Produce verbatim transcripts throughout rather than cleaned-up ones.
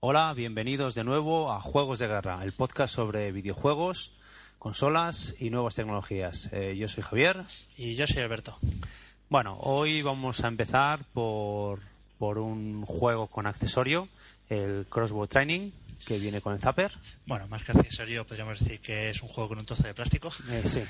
Hola, bienvenidos de nuevo a Juegos de Guerra, el podcast sobre videojuegos, consolas y nuevas tecnologías. Eh, yo soy Javier. Y yo soy Alberto. Bueno, hoy vamos a empezar por, por un juego con accesorio, el Crossbow Training, que viene con el Zapper. Bueno, más que accesorio podríamos decir que es un juego con un trozo de plástico. Eh, sí.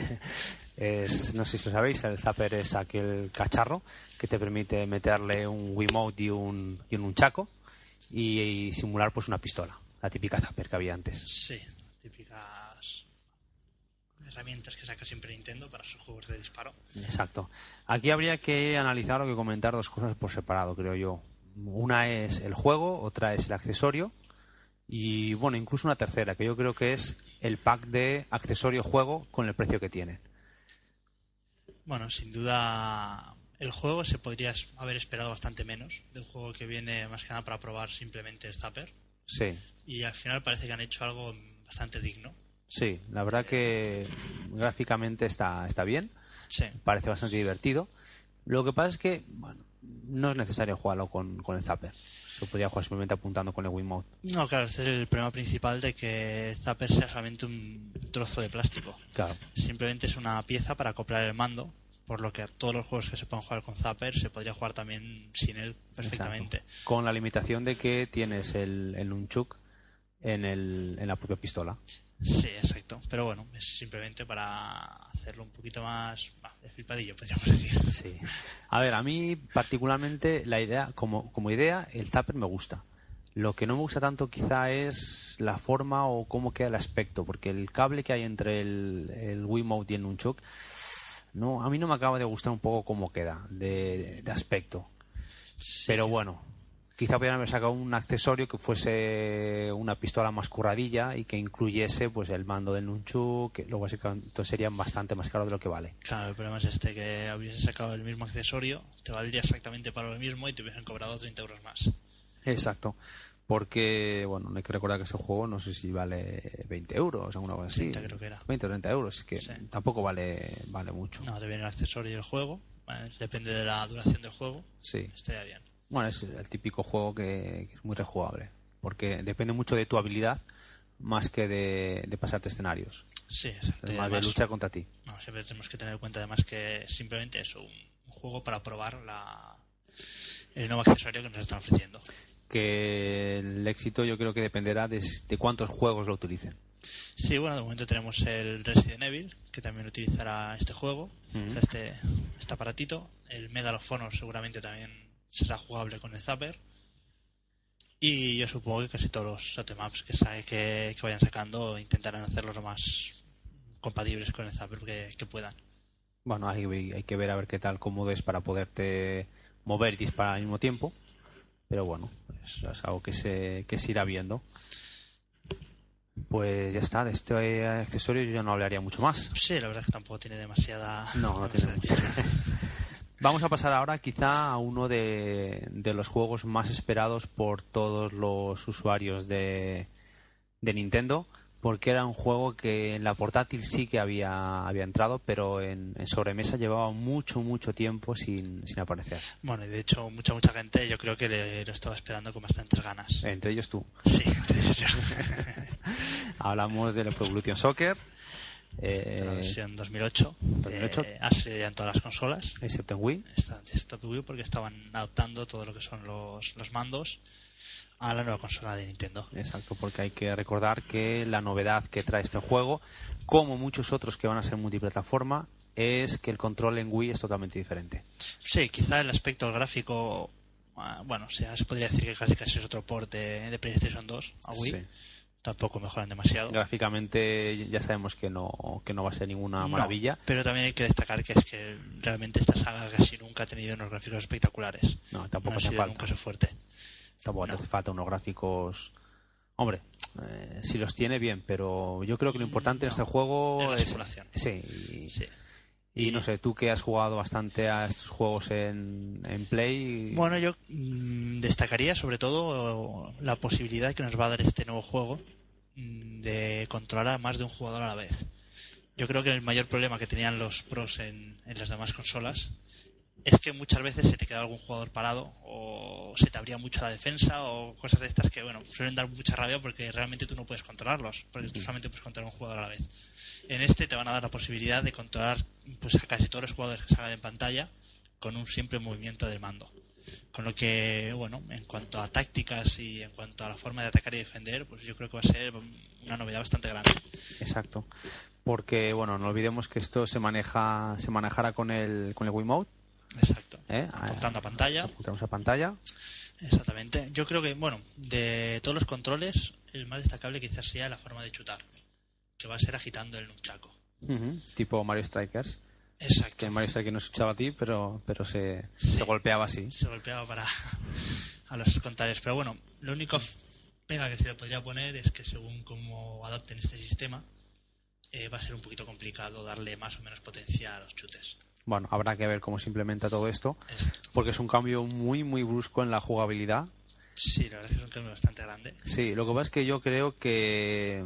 Es, no sé si lo sabéis, el Zapper es aquel cacharro que te permite meterle un Wiimote y un, y un nunchaku y, y simular pues una pistola, la típica Zapper que había antes. Sí, típicas herramientas que saca siempre Nintendo para sus juegos de disparo. Exacto. Aquí habría que analizar o que comentar dos cosas por separado, creo yo. Una es el juego, otra es el accesorio y, bueno, incluso una tercera, que yo creo que es el pack de accesorio-juego con el precio que tiene. Bueno, sin duda el juego se podría haber esperado bastante menos de un juego que viene más que nada para probar simplemente el Zapper. Sí. Y al final parece que han hecho algo bastante digno. Sí, la verdad que gráficamente está, está bien. Sí. Parece bastante divertido. Lo que pasa es que, bueno, no es necesario jugarlo con, con el Zapper. Se podría jugar simplemente apuntando con el Wiimote. No, claro, ese es el problema principal de que el Zapper sea solamente un trozo de plástico. Claro. Simplemente es una pieza para acoplar el mando, por lo que a todos los juegos que se puedan jugar con Zapper se podría jugar también sin él perfectamente. Exacto. Con la limitación de que tienes el, el nunchuk en, el, en la propia pistola. Sí, exacto. Pero bueno, es simplemente para hacerlo un poquito más bah, de flipadillo, podríamos decir. Sí. A ver, a mí particularmente la idea, como, como idea, el Zapper me gusta. Lo que no me gusta tanto quizá es la forma o cómo queda el aspecto, porque el cable que hay entre el, el Wiimote y el nunchuk, no, a mí no me acaba de gustar un poco cómo queda de, de aspecto. Sí. Pero bueno, quizá podrían haber sacado un accesorio que fuese una pistola más curradilla y que incluyese pues el mando del nunchuk, que luego entonces serían bastante más caros de lo que vale. Claro, el problema es este, que hubiese sacado el mismo accesorio, te valdría exactamente para lo mismo y te hubiesen cobrado treinta euros más. Exacto. Porque, bueno, no hay que recordar que ese juego no sé si vale veinte euros o alguna cosa así. treinta creo que era. veinte o treinta euros, que sí. Tampoco vale vale mucho. No, te viene el accesorio y el juego. Bueno, depende de la duración del juego. Sí. Estaría bien. Bueno, es el típico juego que, que es muy rejugable. Porque depende mucho de tu habilidad más que de, de pasarte escenarios. Sí, exacto. Más de lucha contra ti. No, siempre tenemos que tener en cuenta además que simplemente es un, un juego para probar la, el nuevo accesorio que nos están ofreciendo. Que el éxito yo creo que dependerá de, de cuántos juegos lo utilicen. Sí, bueno, de momento tenemos el Resident Evil, que también utilizará este juego, mm-hmm. o sea, este, este aparatito. El Medal of Honor seguramente también será jugable con el Zapper. Y yo supongo que casi todos los shoot'em-ups que, que, que vayan sacando intentarán hacerlos lo más compatibles con el Zapper que, que puedan. Bueno, hay, hay que ver a ver qué tal cómodo es para poderte mover y disparar al mismo tiempo. Pero bueno, es, es algo que se, que se irá viendo. Pues ya está, de este accesorio yo ya no hablaría mucho más. Sí, la verdad es que tampoco tiene demasiada... No, no tiene mucho. Vamos a pasar ahora quizá a uno de, de los juegos más esperados por todos los usuarios de, de Nintendo, porque era un juego que en la portátil sí que había, había entrado, pero en, en sobremesa llevaba mucho, mucho tiempo sin, sin aparecer. Bueno, y de hecho mucha, mucha gente yo creo que le, lo estaba esperando con bastantes ganas. Entre ellos tú. Sí, entre ellos yo. Hablamos del Pro Evolution Soccer. Eh, la versión dos mil ocho. dos mil ocho. Eh, ha salido ya en todas las consolas. Excepto en Wii. Está, excepto en Wii porque estaban adaptando todo lo que son los, los mandos a la nueva consola de Nintendo. Exacto, porque hay que recordar que la novedad que trae este juego, como muchos otros que van a ser multiplataforma, es que el control en Wii es totalmente diferente. Sí, quizá el aspecto gráfico, bueno, o sea, se podría decir que casi casi es otro port de, de PlayStation dos a Wii. Sí. Tampoco mejoran demasiado. Gráficamente ya sabemos que no que no va a ser ninguna maravilla. No, pero también hay que destacar que es que realmente esta saga casi nunca ha tenido unos gráficos espectaculares. No, tampoco no hace ha sido falta. nunca su fuerte. Tampoco no. hace falta unos gráficos... Hombre, eh, si los tiene bien, pero yo creo que lo importante no, en este juego es la simulación. Es, sí, y, sí. Y, y no sé, tú que has jugado bastante a estos juegos en, en Play... Bueno, yo mmm, destacaría sobre todo la posibilidad que nos va a dar este nuevo juego de controlar a más de un jugador a la vez. Yo creo que el mayor problema que tenían los pros en, en las demás consolas es que muchas veces se te queda algún jugador parado o se te abría mucho la defensa o cosas de estas que, bueno, suelen dar mucha rabia porque realmente tú no puedes controlarlos, porque tú solamente puedes controlar un jugador a la vez. En este te van a dar la posibilidad de controlar pues a casi todos los jugadores que salgan en pantalla con un simple movimiento del mando. Con lo que, bueno, en cuanto a tácticas y en cuanto a la forma de atacar y defender, pues yo creo que va a ser una novedad bastante grande. Exacto. Porque, bueno, no olvidemos que esto se maneja se manejará con el con el Wiimote. Exacto. ¿Eh? Apuntando a pantalla. Apuntamos a pantalla. Exactamente. Yo creo que, bueno, de todos los controles, el más destacable quizás sea la forma de chutar, que va a ser agitando el nunchaku. Uh-huh. Tipo Mario Strikers. Exacto. Que Mario Strikers no escuchaba a ti, pero, pero se, sí, se golpeaba así. Se golpeaba para a los contrarios. Pero bueno, lo único pega que se le podría poner es que según cómo adapten este sistema, eh, va a ser un poquito complicado darle más o menos potencia a los chutes. Bueno, habrá que ver cómo se implementa todo esto. Exacto. Porque es un cambio muy, muy brusco en la jugabilidad. Sí, la verdad es que es un cambio bastante grande. Sí, lo que pasa es que yo creo que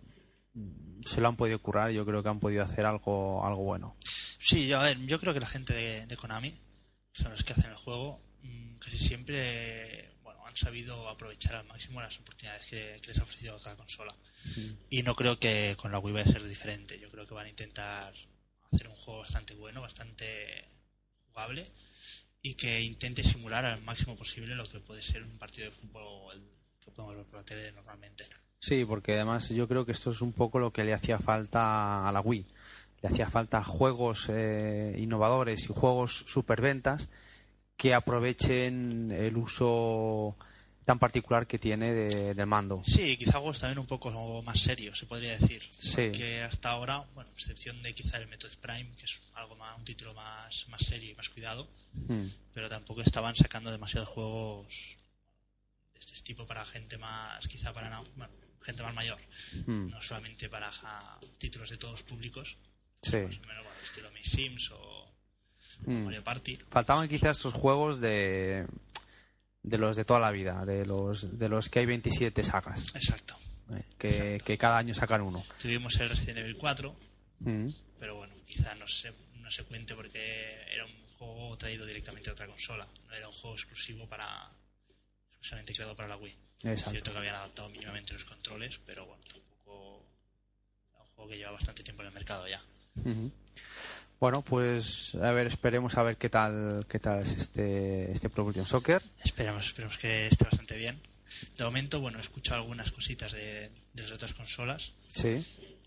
se lo han podido currar. Yo creo que han podido hacer algo algo bueno. Sí, yo, a ver, yo creo que la gente de, de Konami, que son los que hacen el juego, casi siempre, bueno, han sabido aprovechar al máximo las oportunidades que, que les ha ofrecido cada consola. Mm. Y no creo que con la Wii vaya a ser diferente. Yo creo que van a intentar hacer un juego bastante bueno, bastante jugable y que intente simular al máximo posible lo que puede ser un partido de fútbol que podemos ver por la tele normalmente. Sí, porque además yo creo que esto es un poco lo que le hacía falta a la Wii. Le hacía falta juegos eh, innovadores y juegos superventas que aprovechen el uso tan particular que tiene de, del mando. Sí, quizá juegos también un poco más serios, se podría decir. Sí. Porque hasta ahora, bueno, excepción de quizá el Metroid Prime, que es algo más, un título más, más serio y más cuidado, mm. pero tampoco estaban sacando demasiados juegos de este tipo para gente más, quizá para no, bueno, gente más mayor, mm. no solamente para ja, títulos de todos públicos. Sí. Más o menos, bueno, estilo My Sims o, o mm. Mario Party. Faltaban quizás estos juegos de de los de toda la vida, de los de los que hay veintisiete sagas. Exacto. Eh, que, Exacto. que cada año sacan uno. Tuvimos el Resident Evil cuatro, mm. pero bueno, quizá no se, no se cuente porque era un juego traído directamente de otra consola. No era un juego exclusivo para exclusivamente creado para la Wii. Exacto. Es cierto que habían adaptado mínimamente los controles, pero bueno, tampoco era un juego que lleva bastante tiempo en el mercado ya. Uh-huh. Bueno, pues a ver, esperemos a ver qué tal qué tal es este este Pro Evolution Soccer. Esperemos, esperemos que esté bastante bien. De momento, bueno, he escuchado algunas cositas de, de las otras consolas. Sí.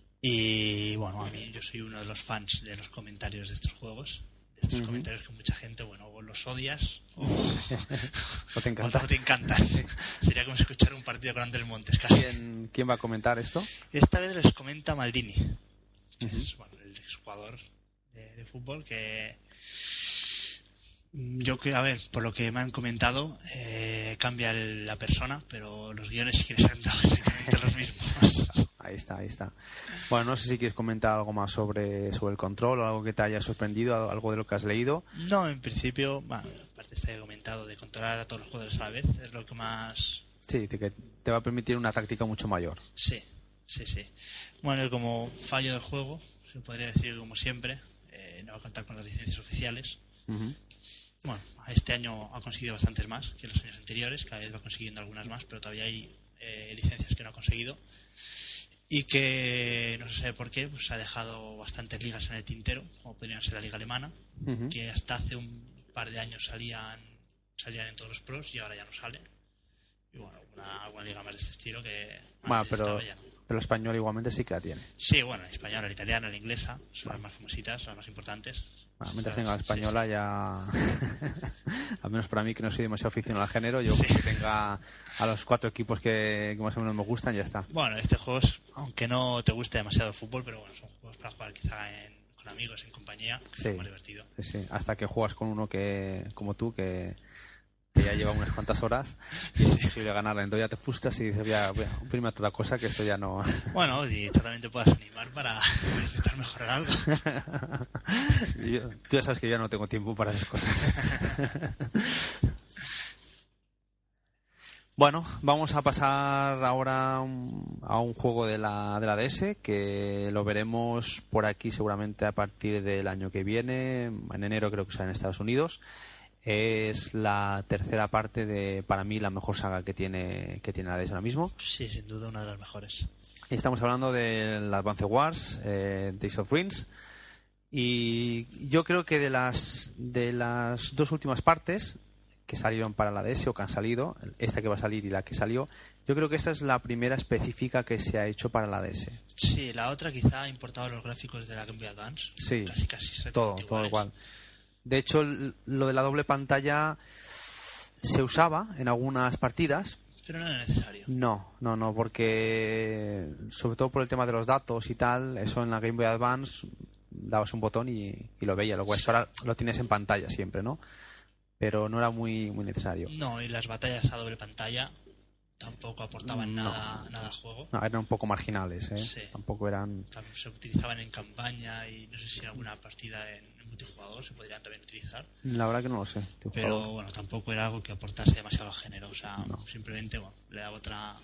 Y bueno, a mí yo soy uno de los fans de los comentarios de estos juegos. De estos uh-huh. comentarios que mucha gente, bueno, o los odias o, o te encanta. O te encantan. Sí. Sería como escuchar un partido con Andrés Montes casi. ¿Quién, ¿Quién va a comentar esto? Esta vez les comenta Maldini, que uh-huh. es bueno, el exjugador de, de fútbol que yo creo, a ver, por lo que me han comentado, eh, cambia el, la persona, pero los guiones sí que les han dado exactamente los mismos. Ahí está, ahí está. Bueno, no sé si quieres comentar algo más sobre, sobre el control o algo que te haya sorprendido, algo de lo que has leído. No, en principio, bueno, aparte está comentado de controlar a todos los jugadores a la vez, es lo que más... Sí, te, que te va a permitir una táctica mucho mayor. Sí, sí, sí. Bueno, como fallo del juego, se podría decir como siempre, eh, no va a contar con las licencias oficiales. Uh-huh. Bueno, este año ha conseguido bastantes más que los años anteriores, cada vez va consiguiendo algunas más, pero todavía hay eh, licencias que no ha conseguido. Y que, no sé por qué, pues ha dejado bastantes ligas en el tintero, como podrían ser la liga alemana, uh-huh. que hasta hace un par de años salían salían en todos los pros y ahora ya no salen. Y bueno, alguna, alguna liga más de este estilo que bueno, antes pero, estaba ya no. Pero el español igualmente sí que la tiene. Sí, bueno, el español, la italiana, la inglesa son bueno. las más famositas, las más importantes. Bueno, mientras tenga la española sí, sí. ya... al menos para mí, que no soy demasiado aficionado al género, yo sí. que tenga a los cuatro equipos que, que más o menos me gustan, ya está. Bueno, este juego es, aunque no te guste demasiado el fútbol, pero bueno, son juegos para jugar quizá en, con amigos, en compañía, sí. es más divertido. Sí, sí, hasta que juegas con uno que como tú, que... que ya lleva unas cuantas horas y es imposible ganarla, entonces ya te frustras y dices, voy a, voy a imprimirme otra cosa que esto ya no... Bueno, y tú también te puedas animar para intentar mejorar algo. Yo, tú ya sabes que yo ya no tengo tiempo para esas cosas. Bueno, vamos a pasar ahora un, a un juego de la, de la D S que lo veremos por aquí seguramente a partir del año que viene. En enero creo que sale en Estados Unidos. Es la tercera parte de, para mí, la mejor saga que tiene, que tiene la D S ahora mismo. Sí, sin duda una de las mejores. Estamos hablando del Advance Wars, eh, Days of Ruins. Y yo creo que de las, de las dos últimas partes que salieron para la D S o que han salido, esta que va a salir y la que salió, yo creo que esta es la primera específica que se ha hecho para la D S. Sí, la otra quizá ha importado los gráficos de la Game Boy Advance. Sí, casi, casi todo, todo igual. De hecho, lo de la doble pantalla se usaba en algunas partidas. Pero no era necesario. No, no, no, porque sobre todo por el tema de los datos y tal, eso en la Game Boy Advance dabas un botón y, y lo veías. Lo cual es que ahora lo tienes en pantalla siempre, ¿no? Pero no era muy muy necesario. No, y las batallas a doble pantalla tampoco aportaban no. nada, nada al juego. No, eran un poco marginales, ¿eh? Sí. Tampoco eran... También se utilizaban en campaña y no sé si en alguna partida en, en multijugador se podrían también utilizar. La verdad que no lo sé. Pero bueno, tampoco era algo que aportase demasiado al género. O sea, no. simplemente bueno, le daba otra...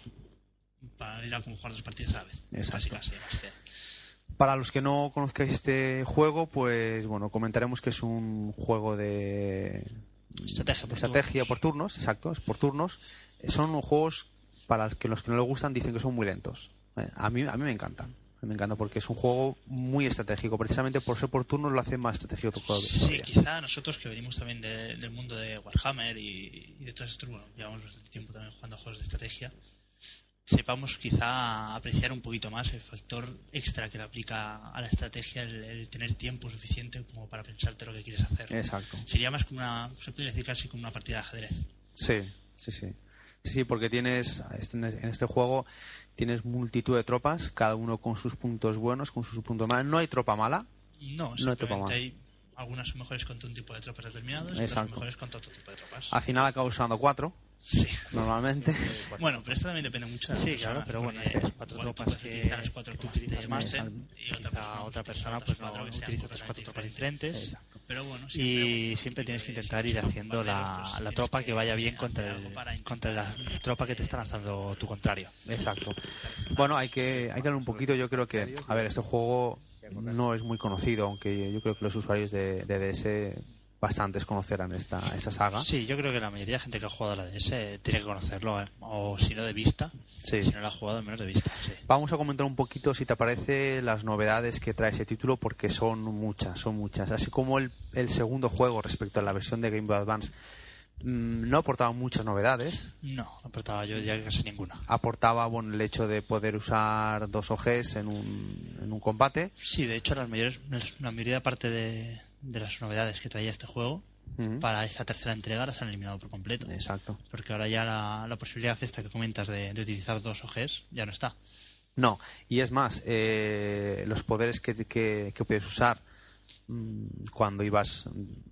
para ir a jugar dos partidas a la vez. Exacto. Casi, casi, más que... Para los que no conozcáis este juego, pues bueno, comentaremos que es un juego de... Estrategia por, estrategia turnos. por turnos, exacto, es por turnos. Son juegos para los que los que no les gustan dicen que son muy lentos. A mí a mí me encantan. A mí me encanta porque es un juego muy estratégico. Precisamente por ser por turnos lo hace más estratégico todavía. Sí, quizá nosotros que venimos también de, del mundo de Warhammer y, y de todos estos, bueno, llevamos bastante tiempo también jugando a juegos de estrategia, sepamos quizá apreciar un poquito más el factor extra que le aplica a la estrategia, el, el tener tiempo suficiente como para pensarte lo que quieres hacer. Exacto. Sería más como una, se podría decir casi como una partida de ajedrez. Sí, sí, sí. Sí, sí, porque tienes en este juego tienes multitud de tropas, cada uno con sus puntos buenos, con sus puntos malos. No hay tropa mala. No, no hay tropa mala. Hay algunas son mejores contra un tipo de tropas determinados y otras son mejores contra otro tipo de tropas. Al final acabas usando cuatro. Sí. Normalmente. Bueno, pero esto también depende mucho de la sí, persona. Claro, pero bueno, estas cuatro bueno, tropas que, las cuatro que tú utilizas más y otra persona, otra persona pues no utiliza otras cuatro tropas diferentes. Exacto. Pero bueno, siempre, y bueno, siempre tienes que intentar ir haciendo la, pues, la tropa que vaya bien contra, el, contra la tropa que te está lanzando tu contrario. Exacto. Bueno, hay que, hay que hablar un poquito. Yo creo que, a ver, este juego no es muy conocido, aunque yo creo que los usuarios de, de D S bastantes conocerán esta, esta saga. Sí, yo creo que la mayoría de gente que ha jugado a la D S tiene que conocerlo, ¿eh? O si no de vista, sí. Si no lo ha jugado, menos de vista. Sí. Vamos a comentar un poquito, si te parece, las novedades que trae ese título, porque son muchas, son muchas. Así como el, el segundo juego respecto a la versión de Game Boy Advance mmm, no aportaba muchas novedades. No, no aportaba yo diría que casi ninguna. Aportaba bueno, el hecho de poder usar dos O Gs en un, en un combate. Sí, de hecho, las mayores, la mayoría parte de, de las novedades que traía este juego uh-huh. para esta tercera entrega las han eliminado por completo. Exacto. Porque ahora ya la, la posibilidad esta que comentas de, de utilizar dos O Gs ya no está. No, y es más, eh, los poderes que, que, que puedes usar mmm, cuando ibas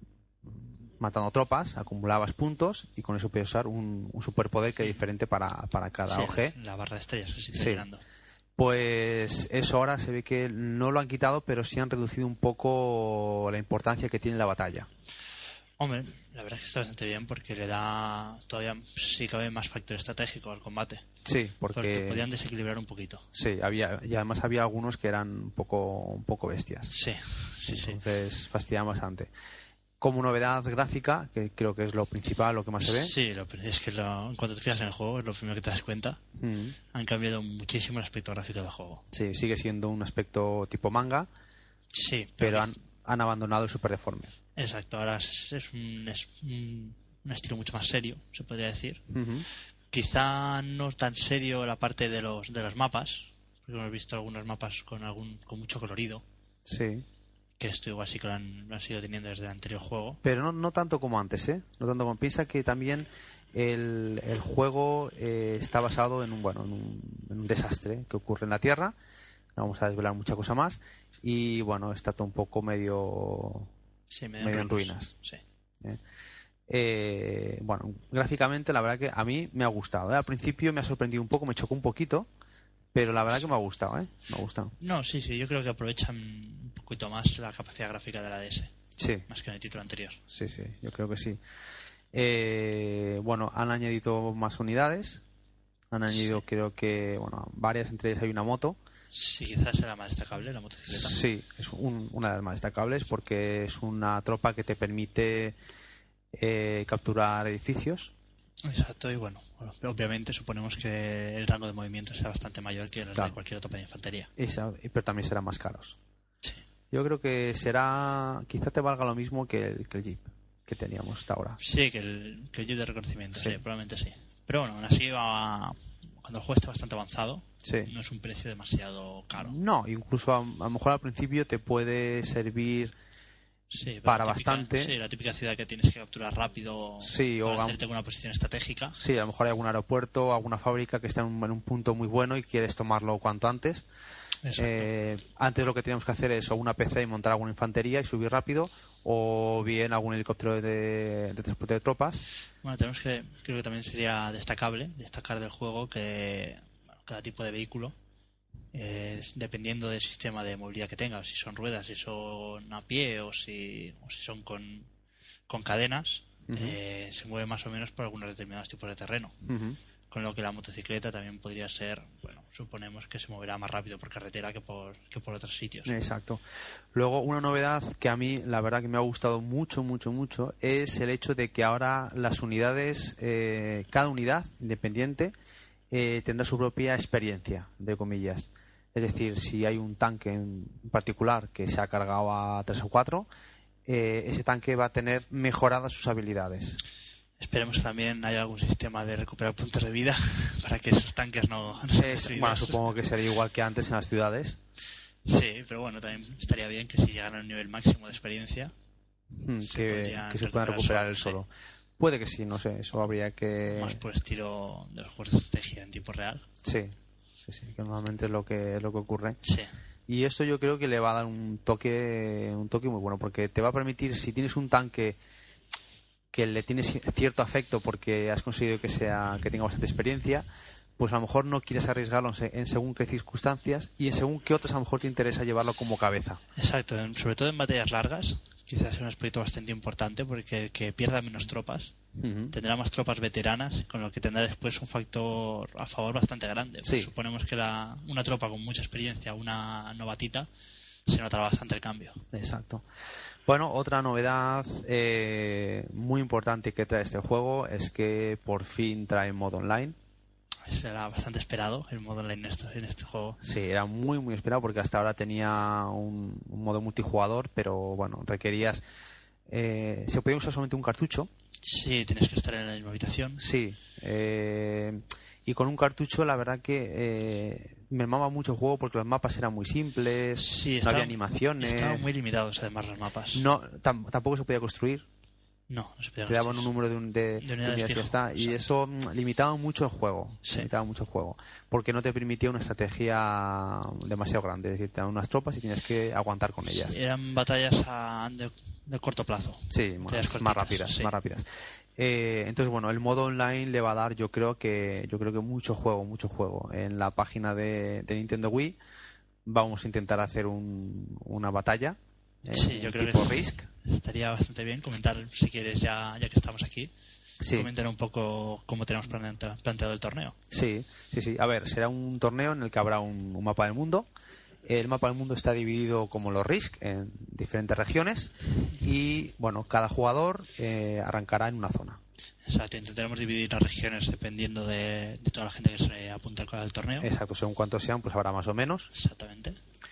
matando tropas, acumulabas puntos y con eso puedes usar un, un superpoder que es diferente para, para cada sí, O G. La barra de estrellas que se está sí. llenando. Pues eso ahora se ve que no lo han quitado, pero sí han reducido un poco la importancia que tiene la batalla. Hombre, la verdad es que está bastante bien porque le da todavía, sí cabe, más factor estratégico al combate. Sí, porque... porque podían desequilibrar un poquito. Sí, había y además había algunos que eran un poco, un poco bestias. Sí, sí, sí. Entonces fastidiaban bastante. Como novedad gráfica, que creo que es lo principal, lo que más se ve. Sí, lo, es que lo, cuando te fijas en el juego es lo primero que te das cuenta. Mm. Han cambiado muchísimo el aspecto gráfico del juego. Sí, sigue siendo un aspecto tipo manga. Sí, pero, pero han, han abandonado el super deforme. Exacto, ahora es, es, un, es un, un estilo mucho más serio, se podría decir. Uh-huh. Quizá no tan serio la parte de los de los mapas, porque hemos visto algunos mapas con algún con mucho colorido. Sí. Que esto igual sí que lo han, lo han sido teniendo desde el anterior juego. Pero no, no tanto como antes, ¿eh? No tanto como piensa que también el, el juego eh, está basado en un bueno en un, en un desastre que ocurre en la Tierra. No vamos a desvelar mucha cosa más y bueno está todo un poco medio sí, medio, medio en en ruinas. Sí. ¿Eh? Eh, bueno, gráficamente la verdad que a mí me ha gustado, ¿eh? Al principio me ha sorprendido un poco, me chocó un poquito. Pero la verdad que me ha gustado, ¿eh? Me ha gustado. No, sí, sí, yo creo que aprovechan un poquito más la capacidad gráfica de la D S. Sí. Más que en el título anterior. Sí, sí, yo creo que sí. Eh, bueno, han añadido más unidades. Han añadido, sí. creo que, bueno, varias, entre ellas hay una moto. Sí, quizás será más destacable la motocicleta. Sí, es un, una de las más destacables porque es una tropa que te permite eh, capturar edificios. Exacto, y bueno, obviamente suponemos que el rango de movimiento será bastante mayor que el claro. de cualquier tropa de infantería. Esa, pero también serán más caros. Sí. Yo creo que será, quizá te valga lo mismo que el, que el Jeep que teníamos hasta ahora. Sí, que el, que el Jeep de reconocimiento, sí. sí, probablemente sí. Pero bueno, aún así va, cuando el juego está bastante avanzado, sí. no es un precio demasiado caro. No, incluso a, a lo mejor al principio te puede servir sí, para típica, bastante. Sí, la típica ciudad que tienes que capturar rápido sí, para o hacerte con una posición estratégica. Sí, a lo mejor hay algún aeropuerto, alguna fábrica que está en un, en un punto muy bueno y quieres tomarlo cuanto antes. Eh, antes lo que teníamos que hacer es o una P C y montar alguna infantería y subir rápido, o bien algún helicóptero de, de transporte de tropas. Bueno, tenemos que, creo que también sería destacable, destacar del juego que bueno, cada tipo de vehículo, eh, dependiendo del sistema de movilidad que tenga, si son ruedas, si son a pie o si, o si son con, con cadenas, uh-huh. eh, se mueve más o menos por algunos determinados tipos de terreno. Uh-huh. Con lo que la motocicleta también podría ser, bueno, suponemos que se moverá más rápido por carretera que por, que por otros sitios. Exacto. Luego, una novedad que a mí, la verdad que me ha gustado mucho, mucho, mucho, es el hecho de que ahora las unidades, eh, cada unidad independiente, eh, tendrá su propia experiencia, de comillas. Es decir, si hay un tanque en particular que se ha cargado a tres o cuatro, eh, ese tanque va a tener mejoradas sus habilidades. Esperemos que también haya algún sistema de recuperar puntos de vida para que esos tanques no, no sean es, Bueno, supongo que sería igual que antes en las ciudades. Sí, pero bueno, también estaría bien que si llegan a un nivel máximo de experiencia hmm, se que, que se puedan recuperar el solo. Sí. Puede que sí, no sé, eso habría que... Más por estilo de los juegos de estrategia en tiempo real. Sí, sí, sí, que normalmente es lo que, es lo que ocurre. Sí. Y esto yo creo que le va a dar un toque, un toque muy bueno, porque te va a permitir, si tienes un tanque que le tienes cierto afecto porque has conseguido que sea que tenga bastante experiencia, pues a lo mejor no quieres arriesgarlo en según qué circunstancias y en según qué otras a lo mejor te interesa llevarlo como cabeza. Exacto, sobre todo en batallas largas quizás sea un aspecto bastante importante porque el que pierda menos tropas uh-huh. tendrá más tropas veteranas, con lo que tendrá después un factor a favor bastante grande. Sí. Suponemos que la, una tropa con mucha experiencia, una novatita, se notará bastante el cambio. Exacto. Bueno, otra novedad eh, muy importante que trae este juego es que por fin trae modo online. Será bastante esperado el modo online en este, en este juego. Sí, era muy muy esperado porque hasta ahora tenía un, un modo multijugador, pero bueno, requerías... Eh, se podía usar solamente un cartucho. Sí, tienes que estar en la misma habitación. Sí, eh, y con un cartucho la verdad que eh, me mamaba mucho el juego porque los mapas eran muy simples, sí, no estaba, había animaciones. Estaban muy limitados además los mapas. No, tam- tampoco se podía construir. No, no se podía Te daban un número de, un, de, de unidades y ya está. Y eso mm, limitaba mucho el juego. Sí. Limitaba mucho el juego. Porque no te permitía una estrategia demasiado grande. Es decir, te daban unas tropas y tienes que aguantar con ellas. Sí, eran batallas a, de, de corto plazo. Sí, más, cortitas, más rápidas. Sí. Más rápidas. Eh, entonces, bueno, el modo online le va a dar, yo creo que yo creo que mucho juego, mucho juego. En la página de, de Nintendo Wii vamos a intentar hacer un, una batalla. Eh, sí, yo creo tipo que Risk. Estaría bastante bien comentar, si quieres, ya, ya que estamos aquí, sí. comentar un poco cómo tenemos planteado el torneo. Sí, sí, sí. A ver, será un torneo en el que habrá un, un mapa del mundo. El mapa del mundo está dividido como los Risk en diferentes regiones y, bueno, cada jugador eh, arrancará en una zona. Exacto, intentaremos dividir las regiones dependiendo de, de toda la gente que se apunta al torneo. Exacto, según cuántos sean, pues habrá más o menos. Exactamente.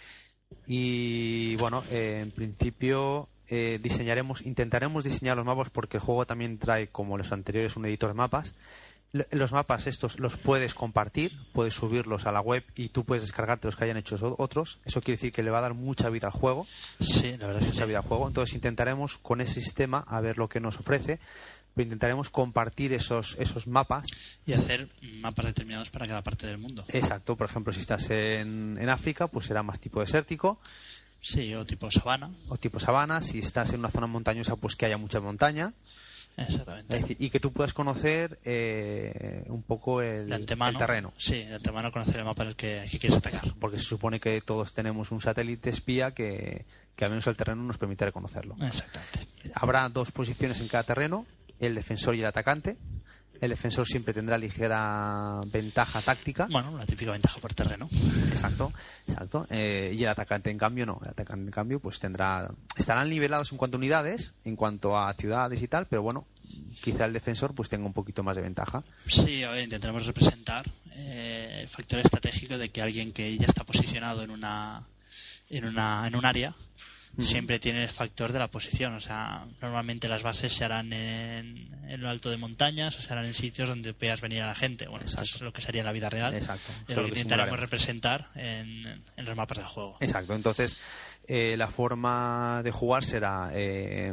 Y bueno, eh, en principio eh, diseñaremos, intentaremos diseñar los mapas porque el juego también trae, como los anteriores, un editor de mapas. L- los mapas estos los puedes compartir, puedes subirlos a la web y tú puedes descargarte los que hayan hecho otros. Eso quiere decir que le va a dar mucha vida al juego. Sí, la verdad es que mucha sí. vida al juego. Entonces intentaremos con ese sistema a ver lo que nos ofrece. Pero intentaremos compartir esos esos mapas y hacer mapas determinados para cada parte del mundo. Exacto, por ejemplo, si estás en, en África, pues será más tipo desértico. Sí, o tipo sabana. O tipo sabana. Si estás en una zona montañosa, pues que haya mucha montaña. Exactamente. Es decir, y que tú puedas conocer eh, un poco el, antemano, el terreno. Sí, de antemano conocer el mapa en el que, que quieres atacar. Porque se supone que todos tenemos un satélite espía que, que al menos el terreno nos permite reconocerlo. Exactamente. Habrá dos posiciones en cada terreno. el defensor y el atacante. El defensor siempre tendrá ligera ventaja táctica. Bueno, una típica ventaja por terreno. Exacto, exacto. Eh, y el atacante, en cambio, no. El atacante, en cambio, pues tendrá... Estarán nivelados en cuanto a unidades, en cuanto a ciudades y tal, pero bueno, quizá el defensor pues tenga un poquito más de ventaja. Sí, a ver, intentaremos representar eh, el factor estratégico de que alguien que ya está posicionado en una en una en un área siempre tiene el factor de la posición. O sea, normalmente las bases se harán en, en lo alto de montañas o se harán en sitios donde veas venir a la gente. Bueno, esto es lo que sería en la vida real. Exacto. Es lo que intentaremos representar en, en los mapas del juego. Exacto. Entonces, eh, la forma de jugar será eh,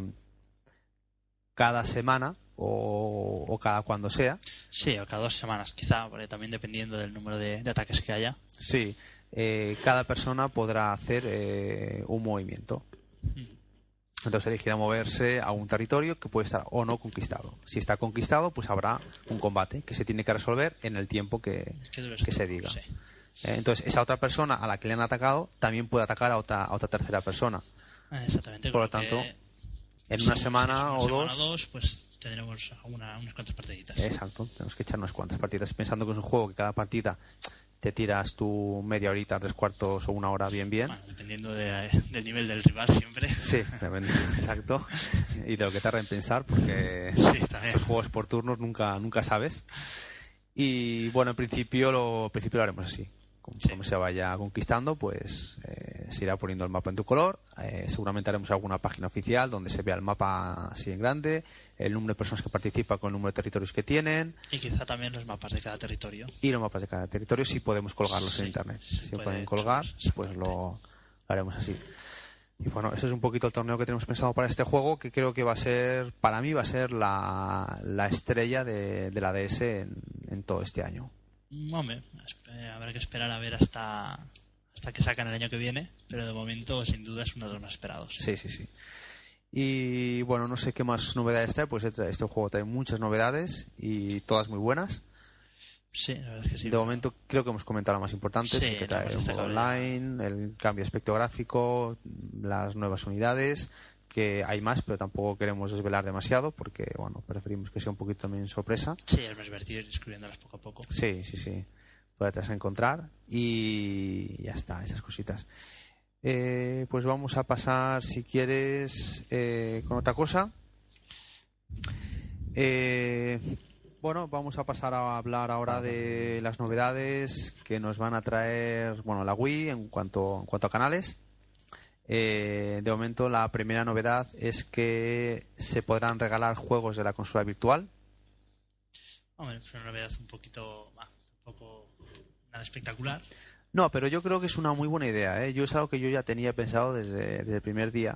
cada semana o, o cada cuando sea. Sí, o cada dos semanas quizá, porque también dependiendo del número de, de ataques que haya. Sí. Eh, cada persona podrá hacer eh, un movimiento. Entonces elegirá moverse a un territorio que puede estar o no conquistado. Si está conquistado, pues habrá un combate que se tiene que resolver en el tiempo que, que se diga. Sí. Eh, entonces esa otra persona a la que le han atacado también puede atacar a otra, a otra tercera persona. Exactamente. Por lo tanto, en una semana o dos, dos, pues tendremos una, unas cuantas partiditas. Exacto, tenemos que echar unas cuantas partidas. Pensando que es un juego que cada partida te tiras tu media horita, tres cuartos o una hora bien bien. Bueno, dependiendo de, del nivel del rival siempre. Sí, exacto. Y de lo que tarda en pensar, porque sí, los juegos por turnos nunca nunca sabes. Y bueno, en principio lo, en principio lo haremos así. Conforme sí. se vaya conquistando, pues eh, se irá poniendo el mapa en tu color. Eh, seguramente haremos alguna página oficial donde se vea el mapa así en grande, el número de personas que participan con el número de territorios que tienen. Y quizá también los mapas de cada territorio. Y los mapas de cada territorio, si podemos colgarlos sí, en internet. Si puede, pueden colgar, pues lo, lo haremos así. Y bueno, ese es un poquito el torneo que tenemos pensado para este juego, que creo que va a ser, para mí va a ser la, la estrella de, de la D S en, en todo este año. Hombre, habrá que esperar a ver hasta hasta que sacan el año que viene, pero de momento sin duda es uno de los más esperados. Sí, sí, sí. Y bueno, no sé qué más novedades trae, pues este, este juego trae muchas novedades y todas muy buenas. Sí, la verdad es que sí. De momento creo que hemos comentado lo más importante, sí, que trae el modo online, el cambio de aspecto gráfico, las nuevas unidades, que hay más, pero tampoco queremos desvelar demasiado porque, bueno, preferimos que sea un poquito también sorpresa. Sí, es más divertido ir descubriéndolas poco a poco. Sí, sí, sí. Podrás encontrar y ya está, esas cositas. Eh, pues vamos a pasar, si quieres, eh, con otra cosa. Eh, bueno, vamos a pasar a hablar ahora de las novedades que nos van a traer, bueno, la Wii en cuanto, en cuanto a canales. Eh, de momento la primera novedad es que se podrán regalar juegos de la consola virtual. Hombre, es una novedad un poquito, bah, un poco nada espectacular. No, pero yo creo que es una muy buena idea, ¿eh? Yo es algo que yo ya tenía pensado desde, desde el primer día,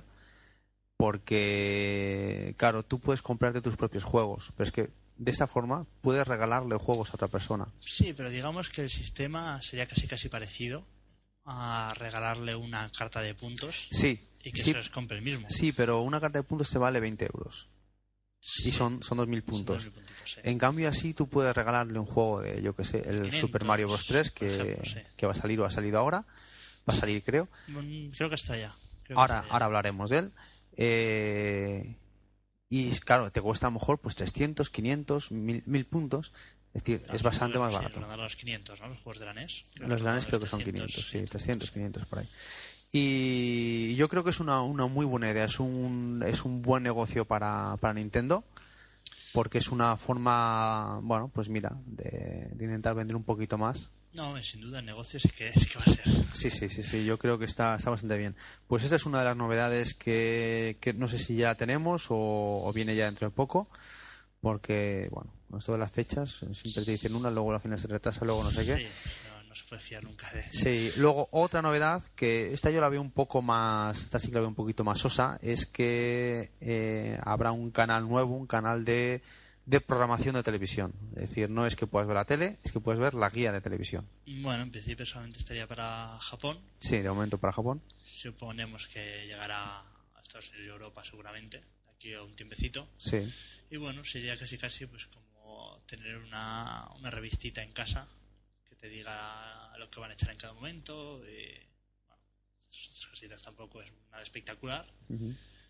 porque claro, tú puedes comprarte tus propios juegos, pero es que de esta forma puedes regalarle juegos a otra persona. Sí, pero digamos que el sistema sería casi casi parecido a regalarle una carta de puntos sí, y que sí, se los compre el mismo. Sí, pero una carta de puntos te vale veinte euros. Sí. Y son, son dos mil puntos. Son dos mil puntitos, sí. En cambio, así tú puedes regalarle un juego de, yo que sé, el quinientos, Super Mario Bros. tres, que, ejemplo, sí. que va a salir o ha salido ahora. Va a salir, creo. Creo que está ya. Creo ahora, que está ya. ahora hablaremos de él. Eh, y claro, te cuesta a lo mejor pues trescientos, quinientos, mil puntos. Es decir, Los es bastante más sí, barato. Los quinientos, ¿no? Los juegos de la N E S. Creo los de la N E S creo que son quinientos, sí, trescientos, quinientos por ahí. Y yo creo que es una, una muy buena idea. Es un, es un buen negocio para, para Nintendo. Porque es una forma, bueno, pues mira, de, de intentar vender un poquito más. No, sin duda el negocio sí que, sí que va a ser. Sí, sí, sí, sí, yo creo que está, está bastante bien. Pues esta es una de las novedades que, que no sé si ya tenemos o, o viene ya dentro de poco. Porque, bueno, esto de las fechas, siempre te dicen una, luego al final se retrasa, luego no sé qué. Sí, no, no se puede fiar nunca de... Sí, luego otra novedad, que esta yo la veo un poco más, esta sí que la veo un poquito más sosa, es que eh, habrá un canal nuevo, un canal de, de programación de televisión. Es decir, no es que puedas ver la tele, es que puedes ver la guía de televisión. Bueno, en principio solamente estaría para Japón. Sí, de momento para Japón. Suponemos que llegará a Estados Unidos y Europa seguramente, aquí a un tiempecito. Sí. Y bueno, sería casi casi pues como tener una, una revistita en casa que te diga lo que van a echar en cada momento. Y, bueno, esas cositas tampoco es nada espectacular. Uh-huh.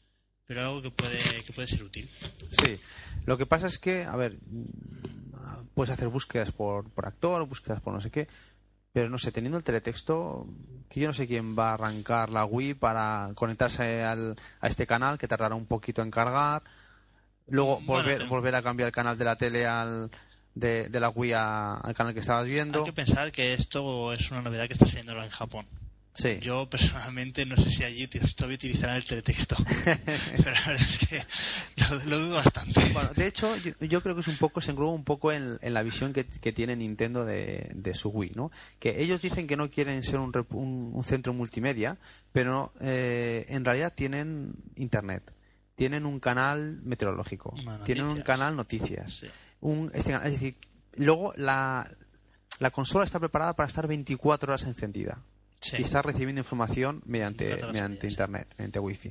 pero algo que puede que puede ser útil. Sí, lo que pasa es que, a ver, puedes hacer búsquedas por, por actor, búsquedas por no sé qué, pero no sé, teniendo el teletexto, que yo no sé quién va a arrancar la Wii para conectarse al, a este canal, que tardará un poquito en cargar, luego Bueno, volver, te- volver a cambiar el canal de la tele al de, de la Wii a- al canal que estabas viendo. Hay que pensar que esto es una novedad que está saliendo en Japón. Sí. Yo personalmente no sé si allí t- todavía utilizarán el teletexto, pero la verdad es que lo, lo dudo bastante. Bueno, de hecho, yo, yo creo que es un poco, se engloba un poco en, en la visión que, que tiene Nintendo de, de su Wii, ¿no? Que ellos dicen que no quieren ser un, rep- un, un centro multimedia, pero eh, en realidad tienen internet, tienen un canal meteorológico, Una tienen un noticias. canal noticias, Sí. un, este, es decir, luego la, la consola está preparada para estar veinticuatro horas encendida. Sí. Y está recibiendo información mediante, veinticuatro horas mediante al día, internet, mediante wifi.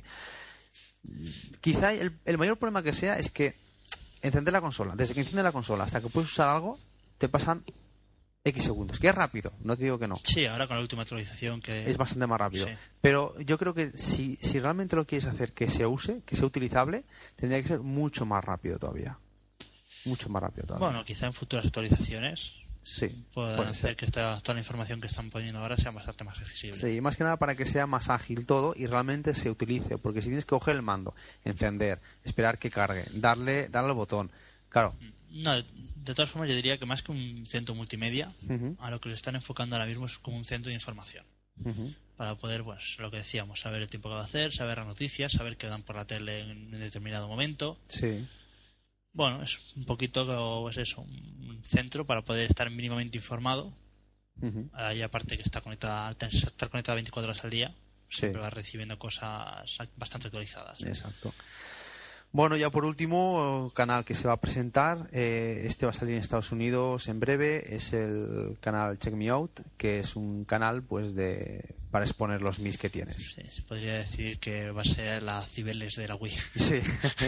Quizá el, el mayor problema que sea es que encender la consola, desde que enciende la consola hasta que puedes usar algo, te pasan X segundos, que es rápido, no te digo que no, Sí, ahora con la última actualización que... es bastante más rápido. Sí. Pero yo creo que si, si realmente lo quieres hacer que se use, que sea utilizable, tendría que ser mucho más rápido todavía. Mucho más rápido todavía. Bueno, quizá en futuras actualizaciones sí, puedan puede hacer ser. que esta, toda la información que están poniendo ahora sea bastante más accesible. Sí, más que nada para que sea más ágil todo y realmente se utilice. Porque si tienes que coger el mando, encender, esperar que cargue, darle, darle al botón. Claro. No, de, de todas formas yo diría que más que un centro multimedia, Ujú, a lo que le están enfocando ahora mismo es como un centro de información. ujú. Para poder, pues, lo que decíamos, saber el tiempo que va a hacer, saber las noticias, saber qué dan por la tele en un determinado momento. Sí. Bueno, es un poquito, pues eso, un centro para poder estar mínimamente informado. Ujú. Hay aparte que está conectada, al tener- estar conectada veinticuatro horas al día, Sí. siempre va recibiendo cosas bastante actualizadas. Exacto. Bueno, ya por último, canal que se va a presentar, eh, este va a salir en Estados Unidos en breve, es el canal Check Me Out, que es un canal pues de para exponer los mis que tienes. Sí, se podría decir que va a ser la Cibeles de la Wii. Sí.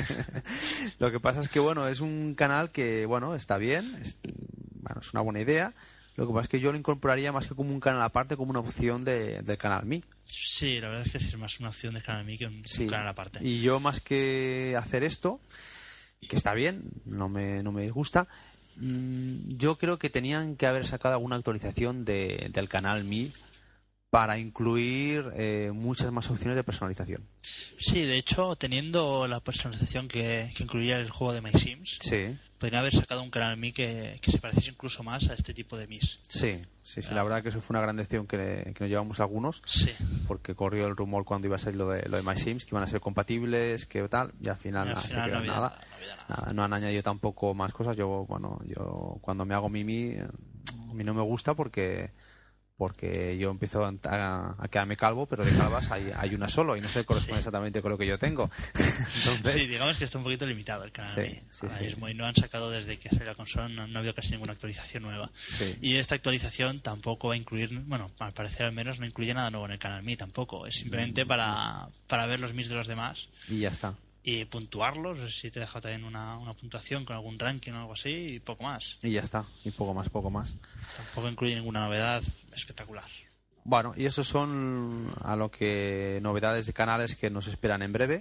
Lo que pasa es que bueno, es un canal que bueno, está bien, es, bueno, es una buena idea. Lo que pasa es que yo lo incorporaría más que como un canal aparte, como una opción de, del canal Mi. Sí, la verdad es que sí es más una opción de Canal Mi que un, Sí. un canal aparte. Y yo más que hacer esto, que está bien, no me, no me disgusta, mm, yo creo que tenían que haber sacado alguna actualización de, del canal Mi para incluir eh, muchas más opciones de personalización. Sí, de hecho, teniendo la personalización que, que incluía el juego de My Sims, Sí, podrían haber sacado un canal Mi que, que se pareciese incluso más a este tipo de Mis. sí, sí, sí, la verdad que eso fue una gran decepción que, que nos llevamos algunos, Sí. porque corrió el rumor cuando iba a salir lo de, lo de My Sims, que iban a ser compatibles, que tal, y al final, Y al nada, se final quedó no había nada. nada, no había nada. Nada, no han añadido tampoco más cosas. Yo, bueno, yo cuando me hago Mimi, eh, a mí no me gusta porque porque yo empiezo a, a- a quedarme calvo, pero de calvas hay, hay una solo y no se corresponde exactamente con lo que yo tengo. Entonces, Sí, digamos que está un poquito limitado el canal Sí, Mi. sí, Ahora sí. mismo, y no han sacado desde que salió la consola, no, no ha habido casi ninguna actualización nueva. sí. Y esta actualización tampoco va a incluir, bueno, al parecer al menos no incluye nada nuevo en el canal Mi tampoco. Es simplemente para, para ver los Mis de los demás Y ya está. y puntuarlos. No sé si te deja también una, una puntuación con algún ranking o algo así y poco más. Y ya está. Y poco más, poco más. Tampoco incluye ninguna novedad espectacular. Bueno, y esos son a lo que novedades de canales que nos esperan en breve.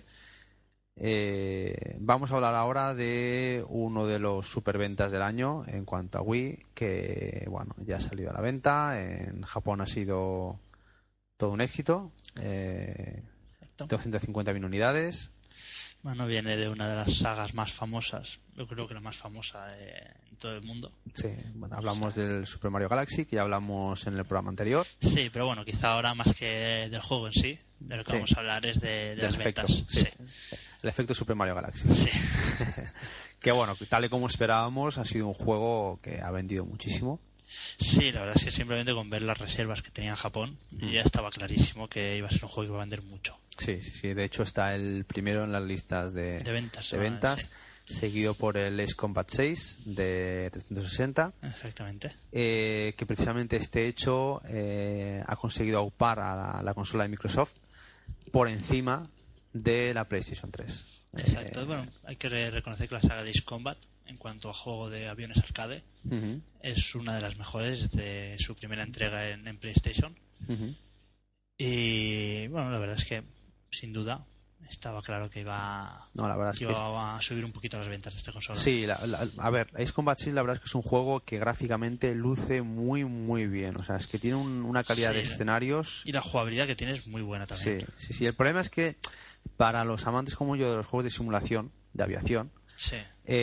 Eh, vamos a hablar ahora de uno de los superventas del año en cuanto a Wii, que bueno, ya ha salido a la venta. En Japón ha sido todo un éxito. Eh, Exacto. doscientas cincuenta mil unidades. Bueno, viene de una de las sagas más famosas, yo creo que la más famosa de, en todo el mundo. Sí, bueno, hablamos del Super Mario Galaxy, que ya hablamos en el programa anterior. Sí, pero bueno, quizá ahora más que del juego en sí, de lo que Sí. vamos a hablar es de, de Del las efecto, ventas. sí. Sí. El efecto Super Mario Galaxy. Sí. Que bueno, tal y como esperábamos, ha sido un juego que ha vendido muchísimo. Sí, la verdad es que simplemente con ver las reservas que tenía en Japón Mm. ya estaba clarísimo que iba a ser un juego que iba a vender mucho. Sí, sí, sí. De hecho, está el primero en las listas de, De ventas, de ¿no? ventas, Sí. seguido por el Ace Combat seis de trescientos sesenta, Exactamente. eh, que precisamente este hecho eh, ha conseguido aupar a la, la consola de Microsoft por encima de la PlayStation tres. Exacto. Eh, Bueno, hay que re- reconocer que la saga de Ace Combat, en cuanto a juego de aviones arcade, ujú, es una de las mejores de su primera entrega en, en PlayStation. ujú. Y bueno, la verdad es que, sin duda, estaba claro que iba, no, la verdad es que que iba es... a subir un poquito las ventas de esta consola. Sí, la, la, a ver, Ace Combat Six la verdad es que es un juego que gráficamente luce muy, muy bien. O sea, es que tiene un, una calidad sí, de escenarios... Y la jugabilidad que tiene es muy buena también. Sí, sí, sí. El problema es que para los amantes como yo de los juegos de simulación, de aviación, sí.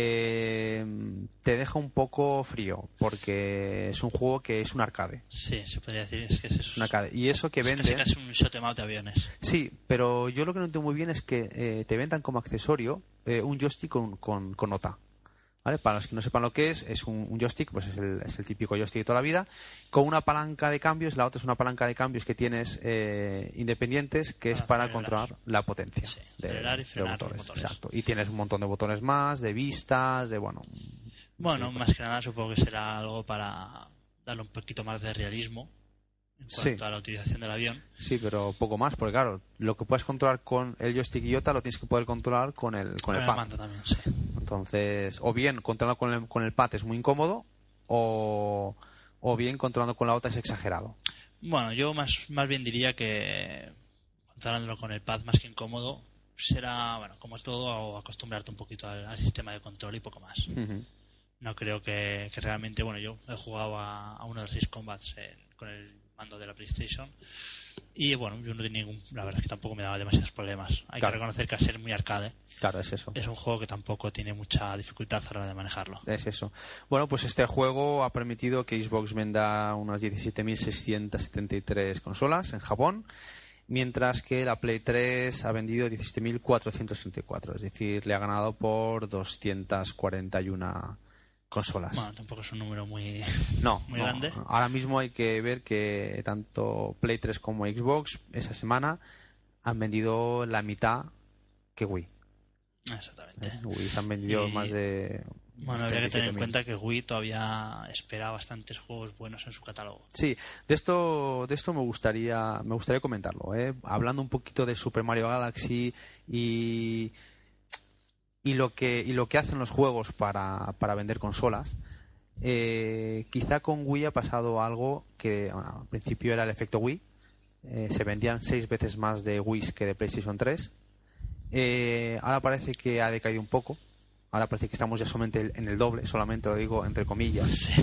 eh, te deja un poco frío, porque es un juego que es un arcade. Sí, se podría decir es que es eso. Un arcade. Y eso que es vende... casi, casi un shot em up de aviones. Sí, pero yo lo que no entiendo muy bien es que eh, te vendan como accesorio eh, un joystick con, con, con nota. ¿Vale? Para los que no sepan lo que es, es un, un joystick, pues es el, es el típico joystick de toda la vida, con una palanca de cambios. La otra es una palanca de cambios que tienes eh, independientes, que es para, para controlar la potencia. Sí, de, acelerar y frenar de motores. los motores. Exacto. Y tienes un montón de botones más, de vistas, de bueno. Bueno, sí, más pues, que nada supongo que será algo para darle un poquito más de realismo en cuanto sí. a la utilización del avión. Sí, pero poco más, porque claro, lo que puedes controlar con el joystick y otra lo tienes que poder controlar con el, con con el el pad. mando también, sí. Entonces, o bien controlando con el, con el pad es muy incómodo, o, o bien controlando con la otra es exagerado. Bueno, yo más, más bien diría que controlándolo con el pad más que incómodo, será, bueno, como todo, acostumbrarte un poquito al, al sistema de control y poco más. Uh-huh. No creo que, que realmente, bueno, yo he jugado a, a uno de los seis combats en, con el mando de la PlayStation y bueno, yo no tenía ningún, la verdad es que tampoco me daba demasiados problemas. Hay claro. que reconocer que al ser muy arcade, claro, es eso. Es un juego que tampoco tiene mucha dificultad a la hora de manejarlo. Es eso. Bueno, pues este juego ha permitido que Xbox venda unas diecisiete mil seiscientos setenta y tres consolas en Japón, mientras que la Play tres ha vendido diecisiete mil cuatrocientos treinta y cuatro, es decir, le ha ganado por doscientas cuarenta y una consolas. Bueno, tampoco es un número muy, no, muy no. grande. Ahora mismo hay que ver que tanto Play tres como Xbox esa semana han vendido la mitad que Wii. Exactamente. ¿Eh? Wii se han vendido y, más de... Bueno, habría que tener en cuenta que Wii todavía espera bastantes juegos buenos en su catálogo. Sí, de esto de esto me gustaría me gustaría comentarlo, ¿eh? Hablando un poquito de Super Mario Galaxy y y lo que y lo que hacen los juegos para, para vender consolas. Eh, quizá con Wii ha pasado algo que bueno, al principio era el efecto Wii. Eh, se vendían seis veces más de Wii que de PlayStation tres. Eh, ahora parece que ha decaído un poco. Ahora parece que estamos ya solamente en el doble, solamente lo digo entre comillas. Sí.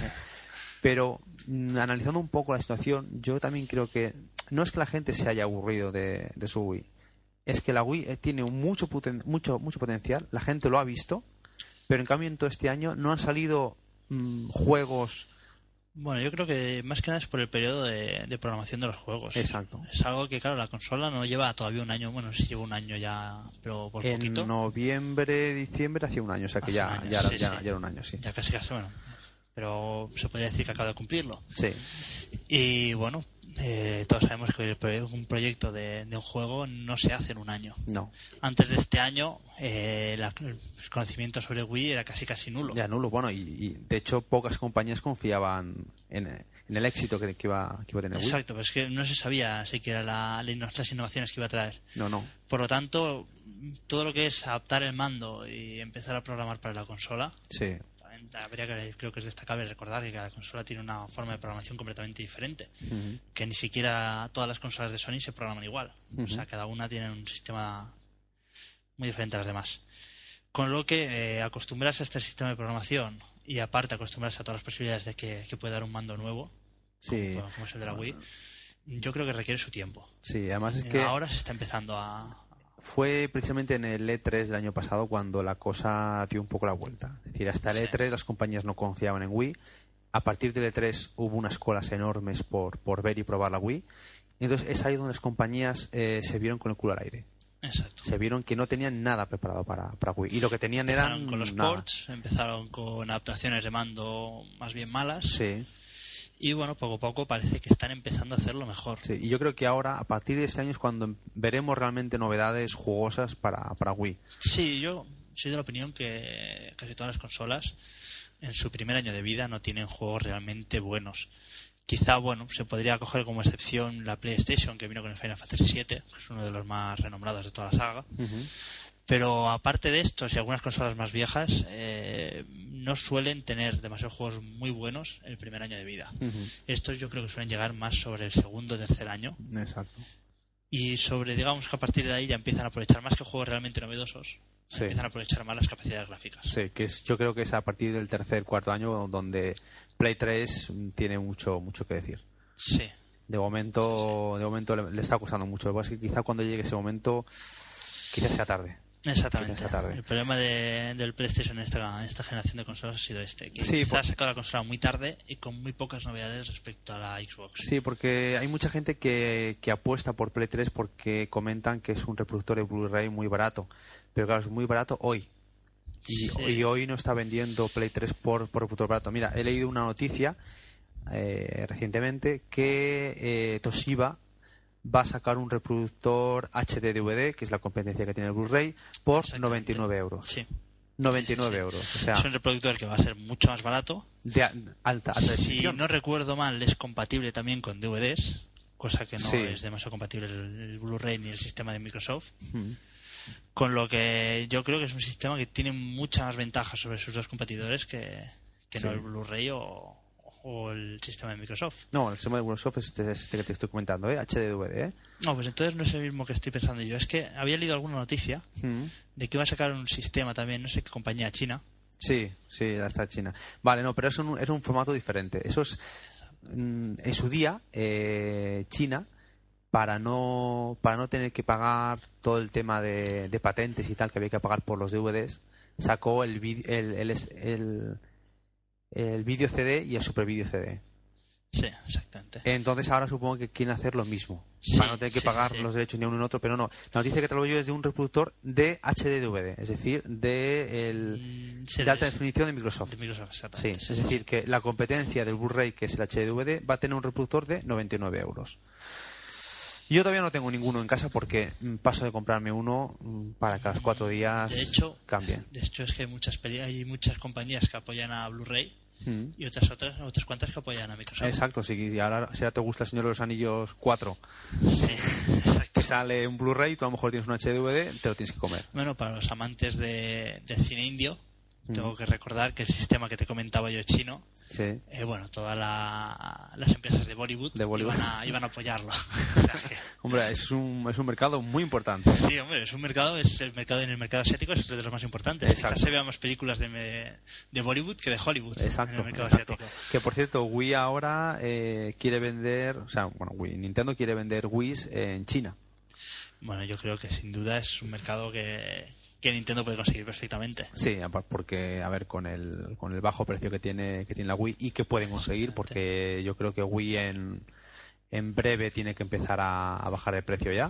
Pero mm, analizando un poco la situación, yo también creo que no es que la gente se haya aburrido de, de su Wii. Es que la Wii tiene mucho, poten- mucho, mucho potencial, la gente lo ha visto, pero en cambio en todo este año no han salido mmm, juegos... Bueno, yo creo que más que nada es por el periodo de, de programación de los juegos. Exacto. Es algo que, claro, la consola no lleva todavía un año, bueno, sí lleva un año ya, pero por en poquito. En noviembre, diciembre, hacía un año, o sea que ya, año, ya, sí, ya, sí. ya era un año, sí. Ya casi casi, bueno, pero se podría decir que acaba de cumplirlo. Sí. Y bueno, eh, todos sabemos que el proye- un proyecto de, de un juego no se hace en un año. No. Antes de este año, eh, la, el conocimiento sobre Wii era casi casi nulo. Ya nulo, bueno, y, y de hecho pocas compañías confiaban en, en el éxito que, que, iba, que iba a tener Wii. Exacto, pero es que no se sabía siquiera la, la, las innovaciones que iba a traer. No, no. Por lo tanto, todo lo que es adaptar el mando y empezar a programar para la consola, sí. habría que, creo que es destacable recordar que cada consola tiene una forma de programación completamente diferente, Uh-huh. que ni siquiera todas las consolas de Sony se programan igual. Uh-huh. O sea, cada una tiene un sistema muy diferente a las demás. Con lo que eh, acostumbrarse a este sistema de programación y aparte acostumbrarse a todas las posibilidades de que, que puede dar un mando nuevo, sí. como, como es el de la Wii, yo creo que requiere su tiempo. Sí, además es eh, que ahora se está empezando a... Fue precisamente en el E tres del año pasado cuando la cosa dio un poco la vuelta. Es decir, hasta el sí. E tres las compañías no confiaban en Wii. A partir del E tres hubo unas colas enormes por, por ver y probar la Wii. Y entonces es ahí donde las compañías eh, se vieron con el culo al aire. Exacto. Se vieron que no tenían nada preparado para, para Wii. Y lo que tenían empezaron eran... con los nada. ports, empezaron con adaptaciones de mando más bien malas. Sí. Y bueno, poco a poco parece que están empezando a hacerlo mejor. Sí, y yo creo que ahora, a partir de este año, es cuando veremos realmente novedades jugosas para, para Wii. Sí, yo soy de la opinión que casi todas las consolas en su primer año de vida no tienen juegos realmente buenos. Quizá, bueno, se podría coger como excepción la PlayStation, que vino con el Final Fantasy siete, que es uno de los más renombrados de toda la saga. Uh-huh. Pero aparte de estos y algunas consolas más viejas, eh, no suelen tener demasiados juegos muy buenos el primer año de vida. Uh-huh. Estos yo creo que suelen llegar más sobre el segundo o tercer año. Exacto. Y sobre, digamos que a partir de ahí ya empiezan a aprovechar más que juegos realmente novedosos, sí. empiezan a aprovechar más las capacidades gráficas. Sí, que es, yo creo que es a partir del tercer, cuarto año donde Play tres tiene mucho mucho que decir. Sí. De momento, sí, sí. de momento le, le está costando mucho. Lo que pasa es que quizá cuando llegue ese momento, quizás sea tarde. Exactamente. Sea tarde. El problema de, del PlayStation en esta, en esta generación de consolas ha sido este, que sí, quizás por... ha sacado la consola muy tarde y con muy pocas novedades respecto a la Xbox. Sí, porque hay mucha gente que, que apuesta por Play tres porque comentan que es un reproductor de Blu-ray muy barato. Pero claro, es muy barato hoy. Y, sí. y hoy no está vendiendo Play tres por, por reproductor barato. Mira, he leído una noticia eh, recientemente que eh, Toshiba va a sacar un reproductor H D D V D, que es la competencia que tiene el Blu-ray, por noventa y nueve euros. Sí. noventa y nueve sí, sí, sí. euros. O sea, es un reproductor que va a ser mucho más barato. De alta, alta si definición. no recuerdo mal, es compatible también con D V Ds, cosa que no sí. es demasiado compatible el, el Blu-ray ni el sistema de Microsoft. Mm. Con lo que yo creo que es un sistema que tiene muchas más ventajas sobre sus dos competidores que, que sí. no el Blu-ray o, o el sistema de Microsoft. No, el sistema de Microsoft es este, este que te estoy comentando, ¿eh? H D D V D, ¿eh? No, pues entonces no es el mismo que estoy pensando yo. Es que había leído alguna noticia mm. de que iba a sacar un sistema también, no sé qué compañía china. Sí, sí, está China. Vale, no, pero es un, es un formato diferente. Eso es, mm, en su día, eh, China, para no para no tener que pagar todo el tema de, de patentes y tal que había que pagar por los D V Ds, sacó el el el, el, el vídeo C D y el super vídeo C D. Sí, exactamente. Entonces ahora supongo que quieren hacer lo mismo, sí, para no tener que sí, pagar sí, sí. los derechos ni uno ni otro, pero no. La noticia que traigo yo es de un reproductor de H D D V D, es decir, de, el, sí, de alta definición de Microsoft. De Microsoft, sí, exactamente. sí, es decir, que la competencia del Blu-ray, que es el H D D V D, va a tener un reproductor de noventa y nueve euros. Yo todavía no tengo ninguno en casa porque paso de comprarme uno para que a los cuatro días de hecho, cambien. De hecho, es que hay muchas, peli- hay muchas compañías que apoyan a Blu-ray mm. y otras otras otras cuantas que apoyan a Microsoft. Exacto, sí, y ahora si ahora te gusta el Señor de los Anillos cuatro, sí, exacto. que sale un Blu-ray y tú a lo mejor tienes un H D D V D, te lo tienes que comer. Bueno, para los amantes de, del cine indio, mm. tengo que recordar que el sistema que te comentaba yo chino, sí. eh, bueno, todas la, las empresas de Bollywood, de Bollywood. Iban, a, iban a apoyarlo. O sea que... Hombre, es un, es un mercado muy importante. Sí, hombre, es un mercado, es el mercado en el mercado asiático es uno de los más importantes. Exacto. Quizás se vean más películas de, de Bollywood que de Hollywood. Exacto, en el mercado exacto. asiático. Que por cierto, Wii ahora eh, quiere vender, o sea, bueno, Wii, Nintendo quiere vender Wii en China. Bueno, yo creo que sin duda es un mercado que, que Nintendo puede conseguir perfectamente. Sí, porque a ver con el con el bajo precio que tiene que tiene la Wii y que pueden conseguir, porque yo creo que Wii en en breve tiene que empezar a, a bajar de precio ya.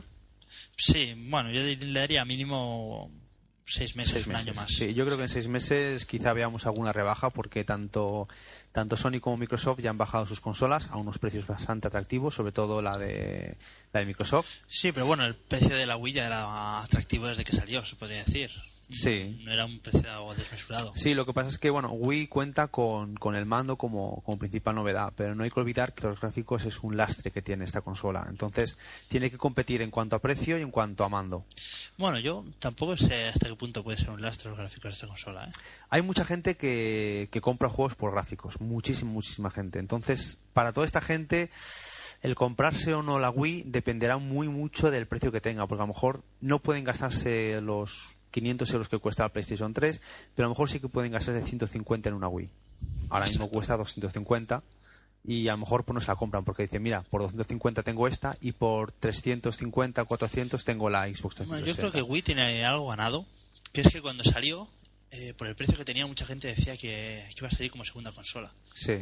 Sí, bueno, yo le daría mínimo seis meses, seis un meses. año más. Sí, yo creo que en seis meses quizá veamos alguna rebaja porque tanto tanto Sony como Microsoft ya han bajado sus consolas a unos precios bastante atractivos, sobre todo la de la de Microsoft. Sí, pero bueno, el precio de la Wii ya era atractivo desde que salió, se podría decir. Sí. No era un precio algo desmesurado. Sí, lo que pasa es que bueno, Wii cuenta con, con el mando como, como principal novedad, pero no hay que olvidar que los gráficos es un lastre que tiene esta consola. Entonces, tiene que competir en cuanto a precio y en cuanto a mando. Bueno, yo tampoco sé hasta qué punto puede ser un lastre los gráficos de esta consola, ¿eh? Hay mucha gente que, que compra juegos por gráficos, muchísima, muchísima gente. Entonces, para toda esta gente, el comprarse o no la Wii dependerá muy mucho del precio que tenga, porque a lo mejor no pueden gastarse los quinientos euros que cuesta la PlayStation tres, pero a lo mejor sí que pueden gastarse ciento cincuenta en una Wii. Ahora mismo cuesta doscientos cincuenta y a lo mejor pues no se la compran porque dicen, mira, por doscientos cincuenta tengo esta y por trescientos cincuenta, cuatrocientos tengo la Xbox trescientos sesenta. Bueno, yo creo que Wii tiene algo ganado, que es que cuando salió, eh, por el precio que tenía, mucha gente decía que, que iba a salir como segunda consola. Sí.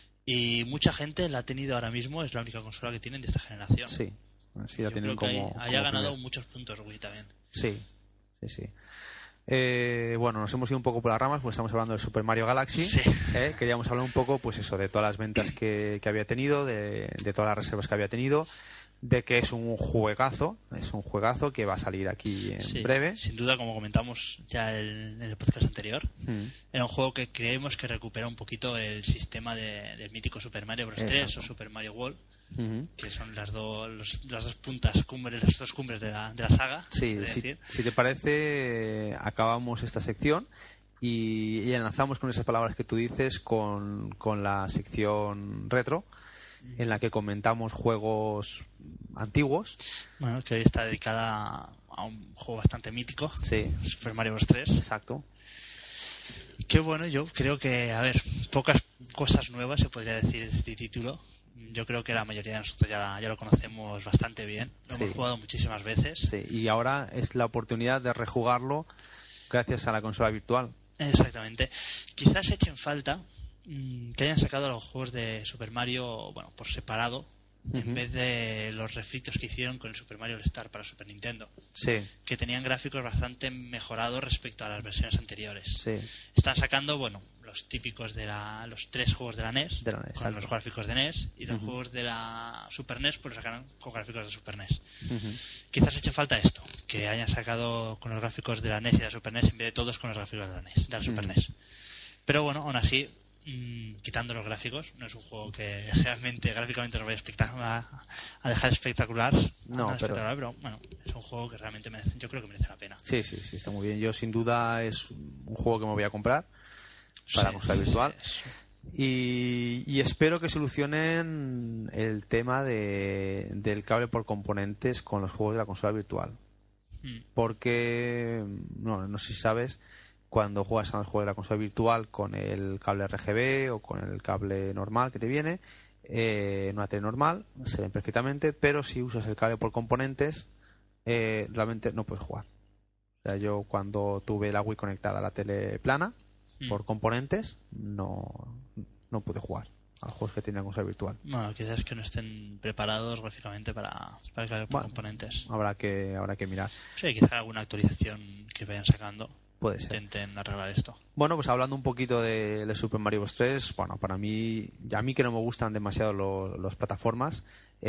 Y mucha gente la ha tenido ahora mismo, es la única consola que tienen de esta generación. Sí, sí la yo tienen creo que como, haya como ganado primer. muchos puntos Wii también. Sí, sí, sí. Eh, bueno, nos hemos ido un poco por las ramas porque estamos hablando del Super Mario Galaxy. Sí. Eh, queríamos hablar un poco, pues eso, de todas las ventas que, que había tenido, de, de todas las reservas que había tenido, de que es un juegazo, es un juegazo que va a salir aquí en Sí, breve. sin duda, como comentamos ya en, en el podcast anterior, Mm. era un juego que creemos que recupera un poquito el sistema de, del mítico Super Mario Bros. tres Exacto. o Super Mario World, Uh-huh. que son las, do, los, las dos puntas, cumbres, las dos cumbres de la, de la saga. Sí, podría si, decir. si te parece, eh, acabamos esta sección y, y enlazamos con esas palabras que tú dices con, con la sección retro. en la que comentamos juegos antiguos. Bueno, que hoy está dedicada a un juego bastante mítico. Sí. Super Mario Bros. tres. Exacto. Qué bueno, yo creo que, a ver, pocas cosas nuevas se podría decir de este título. Yo creo que la mayoría de nosotros ya, ya lo conocemos bastante bien. Lo sí. hemos jugado muchísimas veces. Sí, y ahora es la oportunidad de rejugarlo gracias a la consola virtual. Exactamente. Quizás echen falta mmm, que hayan sacado los juegos de Super Mario, bueno, por separado, uh-huh. en vez de los refritos que hicieron con el Super Mario All-Star para Super Nintendo. Sí. Que tenían gráficos bastante mejorados respecto a las versiones anteriores. Sí. Están sacando, bueno, los típicos de la, los tres juegos de la N E S, de la N E S con exacto. los gráficos de N E S, y los uh-huh. juegos de la Super N E S pues los sacaron con gráficos de Super N E S. Uh-huh. Quizás eche falta esto, que hayan sacado con los gráficos de la N E S y de la Super N E S en vez de todos con los gráficos de la N E S, de la uh-huh. Super N E S. Pero bueno, aún así, mmm, quitando los gráficos, no es un juego que realmente gráficamente nos vaya a, a dejar espectacular. No, pero... espectacular, pero bueno, es un juego que realmente merece, yo creo que merece la pena. Sí, sí, sí, está muy bien. Yo sin duda es un juego que me voy a comprar para sí, consola virtual. Sí, sí. Y, y espero que solucionen el tema de, del cable por componentes con los juegos de la consola virtual. Mm. Porque, no, no sé si sabes, cuando juegas a los juegos de la consola virtual con el cable R G B o con el cable normal que te viene, eh, en una tele normal, se ven perfectamente, pero si usas el cable por componentes, eh, realmente no puedes jugar. O sea, yo cuando tuve la Wii conectada a la tele plana, mm. por componentes, no, no pude jugar a los juegos que tienen consola virtual. Bueno, quizás que no estén preparados gráficamente para, para el cable por bueno, componentes. Habrá que, habrá que mirar. Sí, quizás alguna actualización que vayan sacando. Puede ser. Intenten arreglar esto. Bueno, pues hablando un poquito de, de Super Mario Bros. tres, bueno, para mí, a mí que no me gustan demasiado los, los plataformas,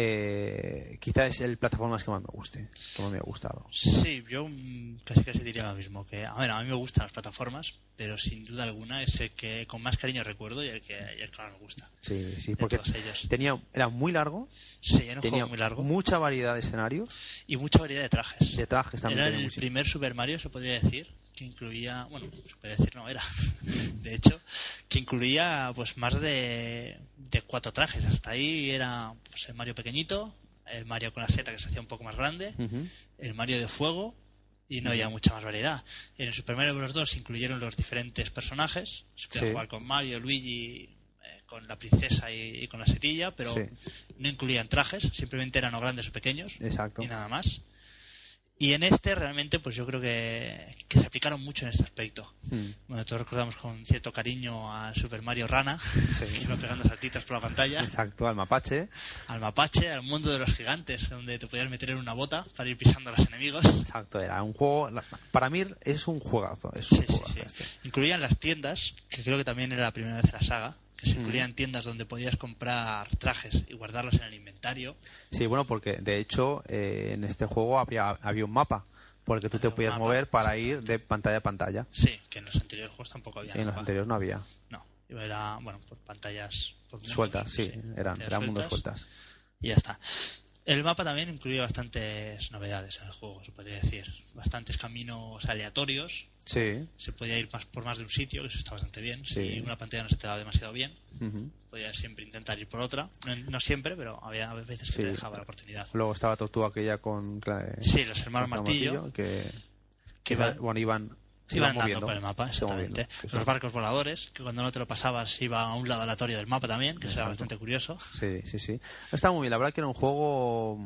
eh, quizás es el plataformas que más me guste, que más me ha gustado. Sí, yo casi casi diría lo mismo, que a ver, a mí me gustan las plataformas, pero sin duda alguna es el que con más cariño recuerdo y el que, y el que más me gusta. Sí, sí, porque tenía, era muy largo, sí, era un tenía juego muy largo, mucha variedad de escenarios y mucha variedad de trajes. De trajes también. Era el mucho. Primer Super Mario, se podría decir, que incluía, bueno, se puede decir no era, de hecho, que incluía pues más de, de cuatro trajes. Hasta ahí era pues, el Mario pequeñito, el Mario con la seta que se hacía un poco más grande, uh-huh. el Mario de fuego, y no uh-huh. había mucha más variedad. En el Super Mario Bros. dos incluyeron los diferentes personajes, se podía sí. jugar con Mario, Luigi, eh, con la princesa y, y con la setilla, pero sí. no incluían trajes, simplemente eran o grandes o pequeños. Exacto. Y nada más. Y en este realmente pues yo creo que, que se aplicaron mucho en este aspecto. Mm. Bueno, todos recordamos con cierto cariño al Super Mario Rana, sí. que iba pegando saltitos por la pantalla. Exacto, al mapache. Al mapache, al mundo de los gigantes, donde te podías meter en una bota para ir pisando a los enemigos. Exacto, era un juego, para mí es un juegazo. Es un sí, juegazo sí, sí. Este. Incluían las tiendas, que creo que también era la primera vez en la saga, que se incluían mm. tiendas donde podías comprar trajes y guardarlos en el inventario. Sí, bueno, porque de hecho eh, en este juego había, había un mapa, porque tú te podías mapa, mover para ir de pantalla a pantalla. Sí, que en los anteriores juegos tampoco había. En mapa. Los anteriores no había. No, era, bueno, por pantallas... Por mundos, sueltas, sí, sí eran, eran mundos sueltas. Y ya está. El mapa también incluía bastantes novedades en el juego, se podría decir. Bastantes caminos aleatorios. Sí. Se podía ir más por más de un sitio, que eso está bastante bien. Sí. Si una pantalla no se te daba demasiado bien, uh-huh. podías siempre intentar ir por otra. No, no siempre, pero había veces que sí. te dejaba la oportunidad. Luego estaba Tortuga aquella con... Eh, sí, los hermanos Martillo. Martillo que, que iba, bueno, iban... Se iban andando por el mapa, exactamente. Los son... barcos voladores, que cuando no te lo pasabas iba a un lado aleatorio del mapa también, que era bastante curioso. Sí, sí, sí. Está muy bien, la verdad que era un juego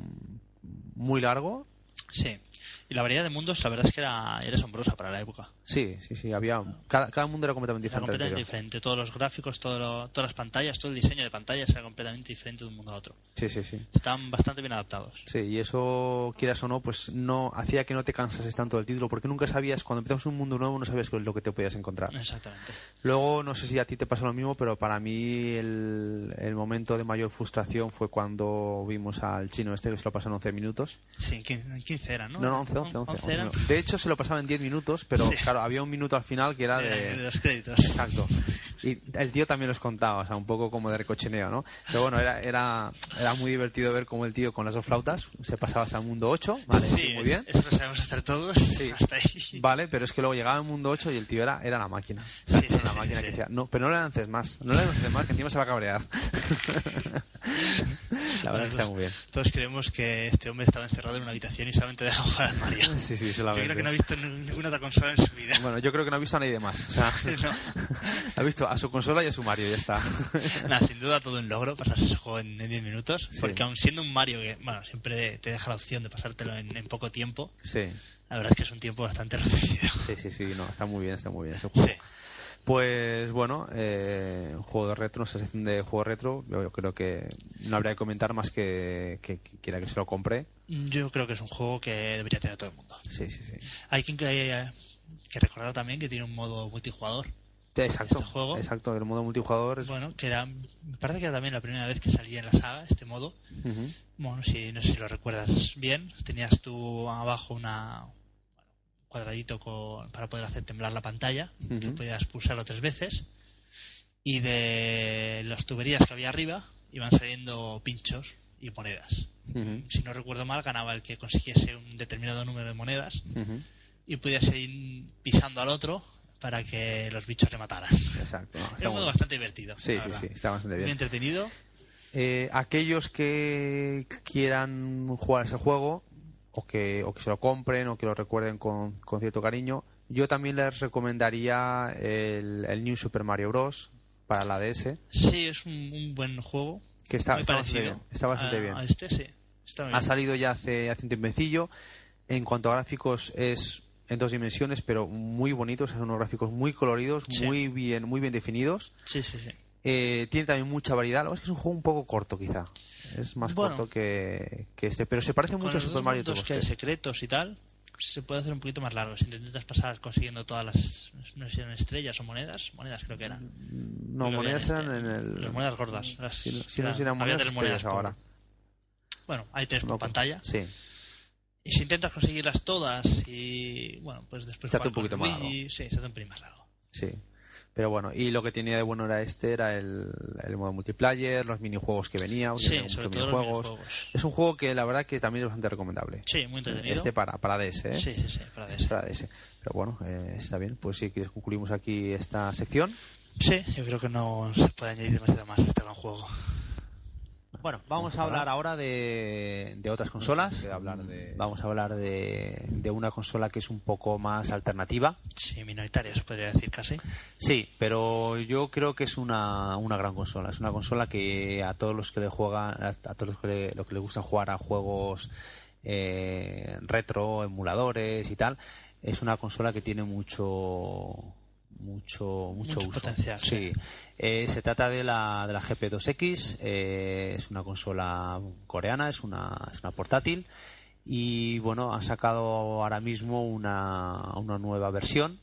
muy largo. Sí. Y la variedad de mundos, la verdad es que era, era asombrosa para la época. Sí, sí, sí. Había cada, cada mundo era completamente era diferente. Completamente diferente. Todos los gráficos, todo lo, todas las pantallas, todo el diseño de pantallas era completamente diferente de un mundo a otro. Sí, sí, sí. Estaban bastante bien adaptados. Sí, y eso, quieras o no, pues no hacía que no te cansases tanto del título, porque nunca sabías, cuando empezamos un mundo nuevo, no sabías lo que te podías encontrar. Exactamente. Luego, no sé si a ti te pasó lo mismo, pero para mí el, el momento de mayor frustración fue cuando vimos al chino este que se lo pasó en once minutos. Sí, en quince eran, ¿no? No, no, once, once, once. once eran. De hecho, se lo pasaba en diez minutos, pero sí. claro, había un minuto al final que era de... de los créditos. Exacto. Y el tío también los contaba, o sea, un poco como de recochineo, ¿no? Pero bueno, era, era, era muy divertido ver cómo el tío con las dos flautas se pasaba hasta el mundo ocho, ¿vale? Sí, Sí, muy bien. Eso lo sabemos hacer todos, Sí. hasta ahí. Vale, pero es que luego llegaba al mundo ocho y el tío era, era la máquina. Sí, Era sí, la sí, máquina sí. que decía, no, pero no le lances más, no le lances más, que encima se va a cabrear. La verdad es que está muy bien. Todos creemos que este hombre estaba encerrado en una habitación y solamente dejaba jugar al Mario. Sí, sí, Yo solamente. creo que no ha visto ninguna otra consola en su vida. Bueno, yo creo que no ha visto a nadie más. O sea, No. ha visto a su consola y a su Mario, y ya está. Nada, sin duda todo un logro pasarse ese juego en diez minutos, Sí. porque aun siendo un Mario que, bueno, siempre te deja la opción de pasártelo en, en poco tiempo, Sí, la verdad es que es un tiempo bastante reducido. sí, sí, sí, no, está muy bien, está muy bien ese juego. Sí. Pues bueno, eh, un juego de retro, una sección de juego retro, yo, yo creo que no habría que comentar más que, que, que quiera que se lo compre. Yo creo que es un juego que debería tener todo el mundo. Sí, sí, sí. Hay que, que, que recordar también que tiene un modo multijugador. Sí, exacto, Este juego. exacto, el modo multijugador es... Bueno, que era, me parece que era también la primera vez que salía en la saga este modo. Ujú. Bueno, si no sé si lo recuerdas bien, tenías tú abajo una un cuadradito con, para poder hacer temblar la pantalla, Ujú. que podías pulsarlo tres veces, y de las tuberías que había arriba iban saliendo pinchos y monedas. Ujú. Si no recuerdo mal, ganaba el que consiguiese un determinado número de monedas Ujú. y podías ir pisando al otro para que los bichos le mataran. Exacto. No, está Era un muy modo bien. bastante divertido. Sí, la sí, verdad. sí, está bastante Muy bien. entretenido. Eh, aquellos que quieran jugar ese juego o que, o que se lo compren o que lo recuerden con, con cierto cariño, yo también les recomendaría el, el New Super Mario Bros. Para la D S, Sí, es un, un buen juego. que está, Muy está bastante parecido bien. Está bastante a, bien. a este, sí. Está muy Ha bien. salido ya hace, hace un tiempecillo. En cuanto a gráficos es en dos dimensiones, pero muy bonitos, son unos gráficos muy coloridos, Sí. muy bien, muy bien definidos. Sí, sí, sí. Eh, tiene también mucha variedad. Lo que pasa es que es un juego un poco corto, quizá. Es más Bueno. corto que, que este, pero se parece Con mucho a los Super dos Mario mundos todos que hay tres. secretos y tal, se puede hacer un poquito más largo. Si intentas pasar consiguiendo todas las, no sé si eran estrellas o monedas, monedas creo que eran. No, Creo que monedas habían eran en este- el... Las monedas gordas. Las- Si no, si no eran- eran había monedas, tres monedas estrellas por- ahora. Bueno, hay tres por No, pantalla. Sí. Y si intentas conseguirlas todas y, bueno, pues después Se hace jugar un poquito con más Luigi, sí, se hace un pelín más largo. Sí. Pero bueno, y lo que tenía de bueno era este, era el, el modo multiplayer, los minijuegos que venían, porque Sí, tenía sobre muchos todo los minijuegos. minijuegos. Es un juego que la verdad que también es bastante recomendable. Sí, muy entretenido. Este para, para D S, ¿eh? Sí, sí, sí, para D S. Para D S. Pero bueno, eh, está bien. Pues si quieres concluimos aquí esta sección. Sí, yo creo que no se puede añadir demasiado más a este gran juego. Bueno, vamos a hablar ahora de, de otras consolas. Hablar de... Vamos a hablar de, de una consola que es un poco más alternativa. Sí, minoritaria se podría decir casi. Sí, pero yo creo que es una, una gran consola. Es una consola que a todos los que le juegan, a, a todos los que le, lo que les gusta jugar a juegos eh, retro, emuladores y tal, es una consola que tiene mucho mucho mucho, Mucho uso. potencial, Sí, sí. Eh, se trata de la de la G P dos X. Eh, es una consola coreana, es una es una portátil y bueno, ha sacado ahora mismo una una nueva versión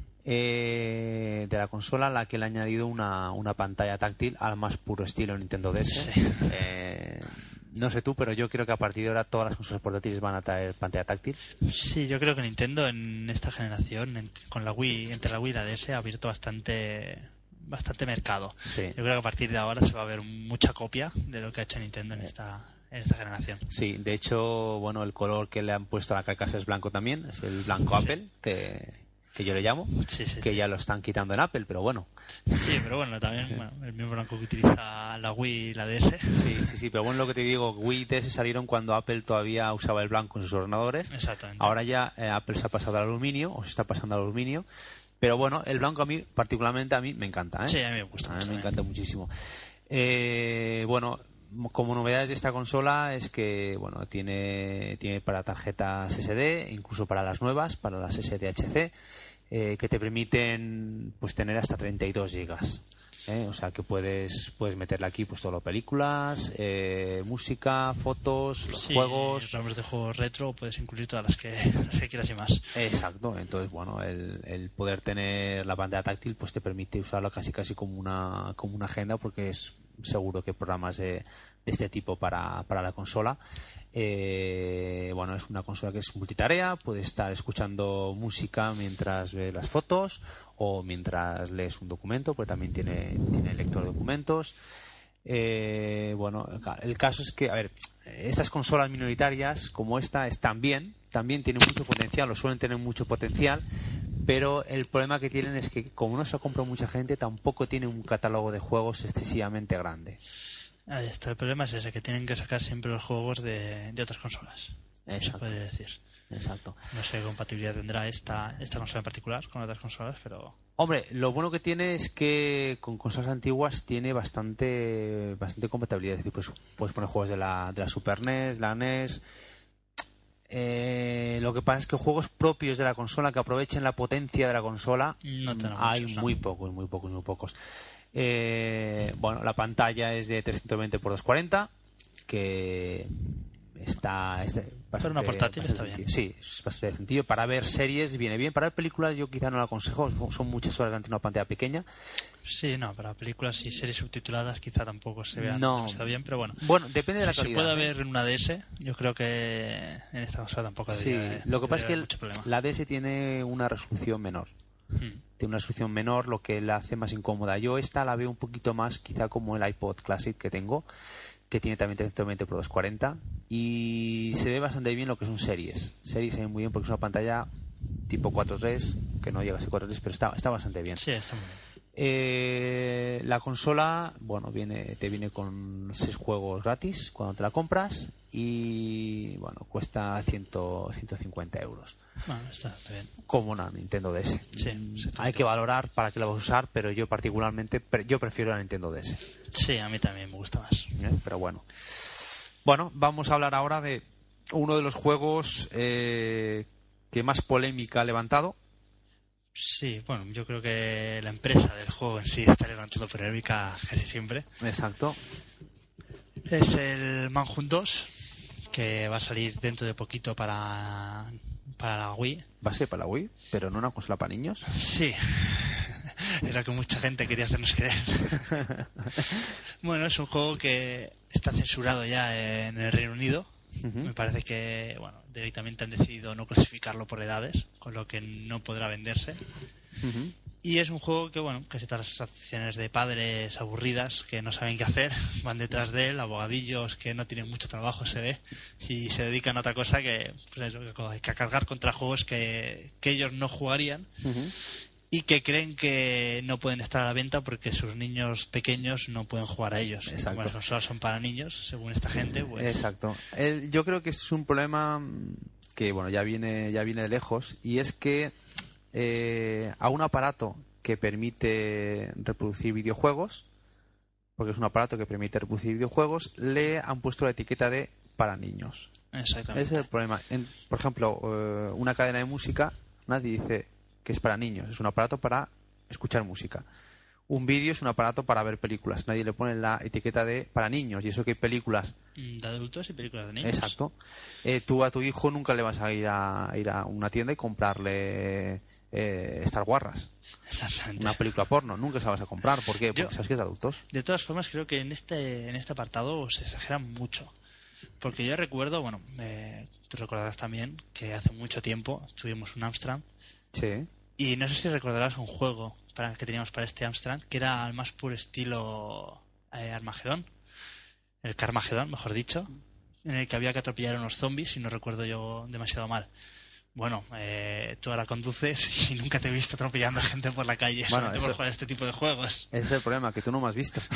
eh, de la consola, a la que le ha añadido una, una pantalla táctil al más puro estilo Nintendo D S. Sí. Eh, no sé tú, pero yo creo que a partir de ahora todas las consolas portátiles van a traer pantalla táctil. Sí, yo creo que Nintendo en esta generación, en- con la Wii, entre la Wii y la D S, ha abierto bastante bastante mercado. Sí. Yo creo que a partir de ahora se va a ver mucha copia de lo que ha hecho Nintendo en esta en esta generación. Sí, de hecho, bueno, el color que le han puesto a la carcasa es blanco también, es el blanco Sí. Apple, que, que yo le llamo, Sí, sí, que sí. ya lo están quitando en Apple, pero bueno. Sí, pero bueno, también bueno, el mismo blanco que utiliza la Wii y la D S. Sí, sí, sí, pero bueno, lo que te digo, Wii y D S salieron cuando Apple todavía usaba el blanco en sus ordenadores. Exactamente. Ahora ya eh, Apple se ha pasado al aluminio, o se está pasando al aluminio. Pero bueno, el blanco a mí, particularmente a mí, me encanta, ¿eh? Sí, a mí me gusta A mí mucho me también. encanta muchísimo. Eh, bueno, como novedades de esta consola es que, bueno, tiene, tiene para tarjetas ese de, incluso para las nuevas, para las S D H C, eh, que te permiten pues tener hasta treinta y dos gigas. ¿eh? O sea que puedes puedes meterle aquí pues todo, películas, eh, música, fotos, los Sí, juegos. hablamos de juegos retro, puedes incluir todas las que, las que quieras y más. Exacto, entonces bueno, el, el poder tener la pantalla táctil pues te permite usarlo casi casi como una como una agenda, porque es seguro que programas de, de este tipo para, para la consola. Eh, bueno, es una consola que es multitarea, puedes estar escuchando música mientras ves las fotos o mientras lees un documento, porque también tiene, tiene lector de documentos. Eh, bueno, el caso es que, a ver, estas consolas minoritarias como esta están bien, también tienen mucho potencial, o suelen tener mucho potencial, pero el problema que tienen es que como no se lo compra mucha gente, tampoco tienen un catálogo de juegos excesivamente grande. Ahí está, el problema es ese, que tienen que sacar siempre los juegos de, de otras consolas. Exacto. Eso podría decir. Exacto. No sé qué compatibilidad tendrá esta, esta consola en particular con otras consolas, pero... Hombre, lo bueno que tiene es que con consolas antiguas tiene bastante bastante compatibilidad. Es decir, pues puedes poner juegos de la, de la Super N E S, la N E S. Eh, lo que pasa es que juegos propios de la consola que aprovechen la potencia de la consola no hay muchos, muy ¿no? pocos, muy pocos, muy pocos. Eh, bueno, la pantalla es de trescientos veinte por doscientos cuarenta, que está, está bastante, para una portátil bastante está sencillo. bien. Sí, es bastante sencillo. Para ver series viene bien. Para ver películas yo quizá no lo aconsejo, son muchas horas ante una pantalla pequeña. Sí, no, para películas y series subtituladas quizá tampoco se vean no. demasiado bien, pero bueno. Bueno, depende de la si calidad. Se puede ¿eh? ver en una D S, yo creo que en esta consola tampoco Sí, debería, lo que pasa es que el, problema. la D S tiene una resolución menor. Hmm. Tiene una resolución menor, lo que la hace más incómoda. Yo esta la veo un poquito más quizá como el iPod Classic que tengo, que tiene también trescientos veinte por doscientos cuarenta, y se ve bastante bien lo que son series. Series se ven muy bien porque es una pantalla tipo cuatro tres, que no llega a ser cuatro tres, pero está, está bastante bien. Sí, está muy bien. Eh, la consola, bueno, viene te viene con seis juegos gratis cuando te la compras y, bueno, cuesta ciento cincuenta euros. Bueno, está, está bien. Como una Nintendo D S. Sí, Mm, sí, hay que valorar para qué la vas a usar, pero yo particularmente pre- yo prefiero la Nintendo D S. Sí, a mí también me gusta más. ¿eh? Pero bueno. Bueno, vamos a hablar ahora de uno de los juegos eh, que más polémica ha levantado. Sí, bueno, yo creo que la empresa del juego en sí está levantando polémica casi siempre. Exacto. Es el Manhunt dos, que va a salir dentro de poquito para, para la Wii. Va a ser para la Wii, pero no una consola para niños. Sí, es lo que mucha gente quería hacernos creer. Bueno, es un juego que está censurado ya en el Reino Unido. Uh-huh. Me parece que, bueno, directamente han decidido no clasificarlo por edades, con lo que no podrá venderse. Uh-huh. Y es un juego que, bueno, casi todas las asociaciones de padres aburridas que no saben qué hacer van detrás de él, abogadillos que no tienen mucho trabajo, se ve, y se dedican a otra cosa que, pues eso, que a cargar contra juegos que, que ellos no jugarían. Uh-huh. Y que creen que no pueden estar a la venta porque sus niños pequeños no pueden jugar a ellos. Exacto. Como las consolas son para niños, según esta gente, pues... Exacto. El, yo creo que es un problema que, bueno, ya viene ya viene de lejos, y es que eh, a un aparato que permite reproducir videojuegos, porque es un aparato que permite reproducir videojuegos, le han puesto la etiqueta de para niños. Exactamente. Ese es el problema. En, por ejemplo, eh, una cadena de música, nadie dice que es para niños, es un aparato para escuchar música. Un vídeo es un aparato para ver películas, nadie le pone la etiqueta de para niños, y eso que hay películas de adultos y películas de niños. Exacto. Eh, tú a tu hijo nunca le vas a ir a, a ir a una tienda y comprarle eh, Star Wars, exactamente, una película porno, nunca se la vas a comprar. ¿Por qué? Porque Yo, sabes que es de adultos. De todas formas, creo que en este en este apartado se exagera mucho. Porque yo recuerdo, bueno, eh, tú recordarás también que hace mucho tiempo tuvimos un Amstrad. Sí. Y no sé si recordarás un juego para, que teníamos para este Amstrad, que era al más puro estilo eh, Armagedón. El Carmagedón, mejor dicho. En el que había que atropellar a unos zombies, si no recuerdo yo demasiado mal. Bueno, eh, tú ahora conduces y nunca te he visto atropellando a gente por la calle, bueno, solamente eso, por jugar este tipo de juegos. Ese es el problema, que tú no me has visto.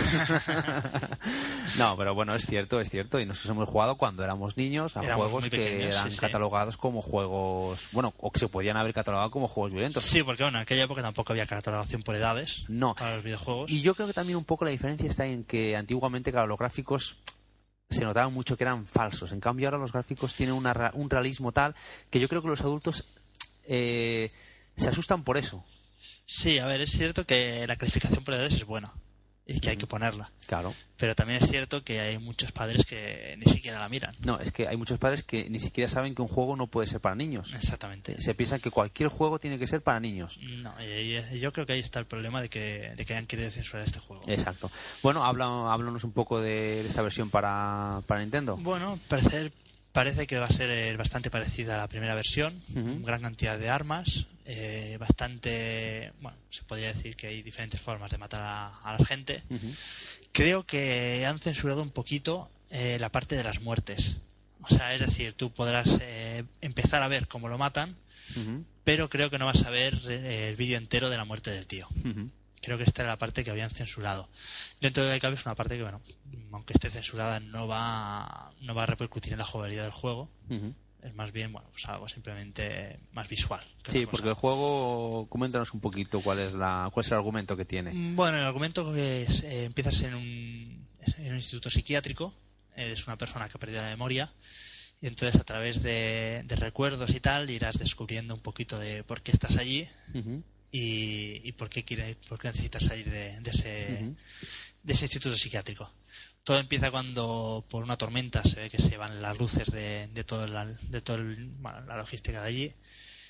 No, pero bueno, es cierto, es cierto. Y nosotros hemos jugado cuando éramos niños a éramos juegos que eran sí, catalogados sí. como juegos... Bueno, o que se podían haber catalogado como juegos violentos. Sí, porque bueno, en aquella época tampoco había catalogación por edades no. para los videojuegos. Y yo creo que también un poco la diferencia está en que antiguamente, claro, los gráficos... se notaba mucho que eran falsos. En cambio ahora los gráficos tienen una, un realismo tal que yo creo que los adultos eh, se asustan por eso. Sí, a ver, es cierto que la clasificación por edades es buena. y que hay que ponerla. Claro. Pero también es cierto que hay muchos padres que ni siquiera la miran. No, es que hay muchos padres que ni siquiera saben que un juego no puede ser para niños. Exactamente. Se piensan que cualquier juego tiene que ser para niños. No, y yo creo que ahí está el problema de que, de que hayan querido censurar este juego. Exacto. Bueno, habla, háblanos un poco de esa versión para, para Nintendo. Bueno, parece, parece que va a ser bastante parecida a la primera versión. Uh-huh. Gran cantidad de armas. Eh, bastante, bueno, se podría decir que hay diferentes formas de matar a, a la gente. Uh-huh. Creo que han censurado un poquito eh, la parte de las muertes. O sea, es decir, tú podrás eh, empezar a ver cómo lo matan, uh-huh. pero creo que no vas a ver eh, el vídeo entero de la muerte del tío. Uh-huh. Creo que esta era la parte que habían censurado. Dentro de cabe es una parte que, bueno, aunque esté censurada, no va a, no va a repercutir en la jugabilidad del juego. Uh-huh. Es más bien, bueno, pues algo simplemente más visual. Sí, porque el juego, coméntanos un poquito cuál es la cuál es el argumento que tiene. Bueno, el argumento es, eh, empiezas en un, en un instituto psiquiátrico, eres una persona que ha perdido la memoria, y entonces a través de, de recuerdos y tal irás descubriendo un poquito de por qué estás allí uh-huh. y, y por qué quieres, por qué necesitas salir de, de ese uh-huh. de ese instituto psiquiátrico. Todo empieza cuando por una tormenta se ve que se van las luces de, de toda la, de todo el, bueno, la logística de allí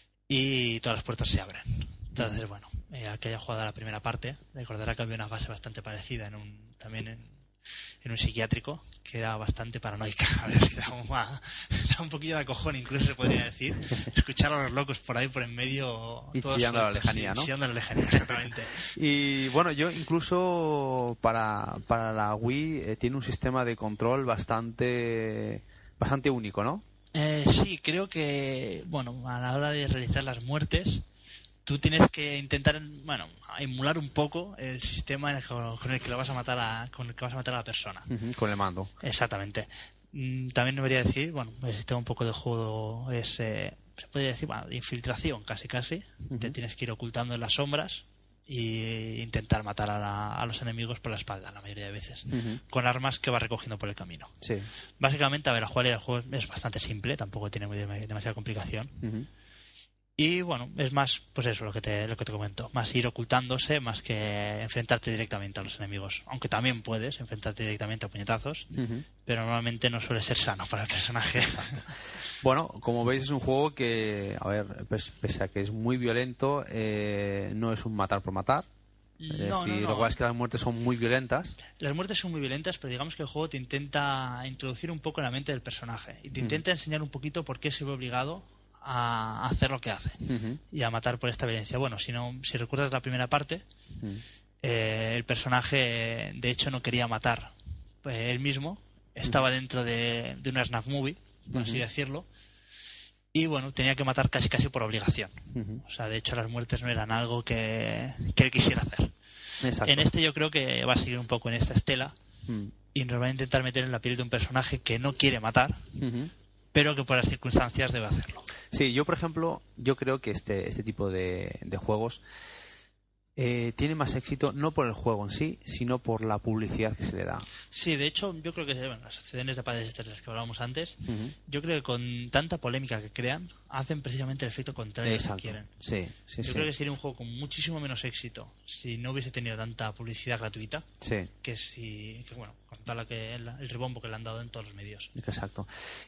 y todas las puertas se abren. Entonces, bueno, eh, al que haya jugado la primera parte recordará que había una fase bastante parecida en un también en, en un psiquiátrico que era bastante paranoica. A veces que da un, da un poquillo de acojón, incluso se podría decir, escuchar a los locos por ahí por en medio y chillando a la lejanía, sí, ¿no? Chillando a la lejanía, exactamente. Y bueno, yo incluso para, para la Wii eh, tiene un sistema de control bastante bastante único, ¿no? Eh, sí, creo que, bueno, a la hora de realizar las muertes, tú tienes que intentar, bueno, emular un poco el sistema con el que lo vas a matar a, con el que vas a matar a la persona. Uh-huh, con el mando. Exactamente. También debería decir, bueno, el sistema un poco de juego es, eh, se podría decir, bueno, de infiltración, casi casi. Uh-huh. Te tienes que ir ocultando en las sombras e intentar matar a, la, a los enemigos por la espalda, la mayoría de veces, uh-huh. con armas que vas recogiendo por el camino. Sí. Básicamente, a ver, la jugabilidad del juego es bastante simple, tampoco tiene muy, demasiada complicación. Uh-huh. Y bueno, es más, pues eso, lo que te lo que te comento, más ir ocultándose más que enfrentarte directamente a los enemigos. Aunque también puedes enfrentarte directamente a puñetazos, uh-huh. pero normalmente no suele ser sano para el personaje. Bueno, como veis es un juego que, a ver, pues, pese a que es muy violento, eh, no es un matar por matar. Es no, decir, no, no. Lo cual es que las muertes son muy violentas. Las muertes son muy violentas, pero digamos que el juego te intenta introducir un poco en la mente del personaje y te intenta uh-huh. enseñar un poquito por qué se ve obligado a hacer lo que hace uh-huh. y a matar por esta violencia. Bueno, si no, si recuerdas la primera parte, uh-huh. eh, el personaje de hecho no quería matar pues, él mismo, estaba uh-huh. dentro de, de una snuff movie, por uh-huh. así decirlo, y bueno, tenía que matar casi casi por obligación. Uh-huh. O sea, de hecho las muertes no eran algo que, que él quisiera hacer. Exacto. En este yo creo que va a seguir un poco en esta estela uh-huh. y nos va a intentar meter en la piel de un personaje que no quiere matar, uh-huh. pero que por las circunstancias debe hacerlo. Sí, yo por ejemplo, yo creo que este, este tipo de, de juegos eh, tiene más éxito no por el juego en sí, sino por la publicidad que se le da. Sí, de hecho, yo creo que bueno, las C Ds de padres estas de las que hablábamos antes, uh-huh. yo creo que con tanta polémica que crean, hacen precisamente el efecto contrario Exacto. que quieren. Sí, sí, yo sí. creo que sería un juego con muchísimo menos éxito si no hubiese tenido tanta publicidad gratuita, sí. que si, que bueno, con tal la que el, el rebombo que le han dado en todos los medios. Exacto.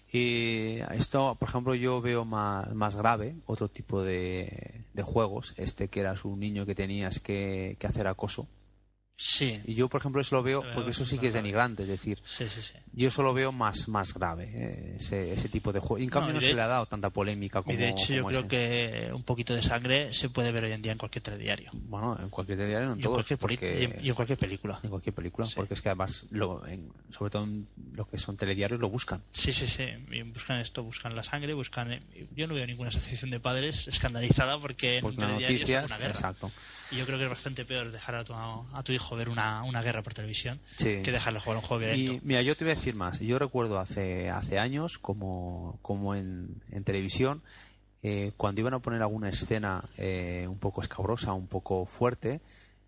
Y esto, por ejemplo, yo veo más, más grave otro tipo de, de juegos, este que eras un niño que tenías que, que hacer acoso. Sí. Y yo, por ejemplo, eso lo veo porque eso sí que es denigrante, es decir, sí, sí, sí. yo eso lo veo más, más grave, eh, ese, ese tipo de juego. Y en cambio no, no se le ha dado tanta polémica como. Y de hecho, yo creo ese. que un poquito de sangre se puede ver hoy en día en cualquier telediario. Bueno, en cualquier telediario, no en y todos. En porque... y, en, y en cualquier película. En cualquier película, sí. Porque es que además, lo, en, sobre todo en lo que son telediarios, lo buscan. Sí, sí, sí. Buscan esto, buscan la sangre, buscan. Yo no veo ninguna asociación de padres escandalizada porque, porque en telediarios noticias, es una guerra. Exacto. Y yo creo que es bastante peor dejar a tu, a tu hijo ver una, una guerra por televisión sí. que dejarle jugar un juego violento. Y mira, yo te voy a decir más. Yo recuerdo hace hace años, como, como en, en televisión, eh, cuando iban a poner alguna escena eh, un poco escabrosa, un poco fuerte,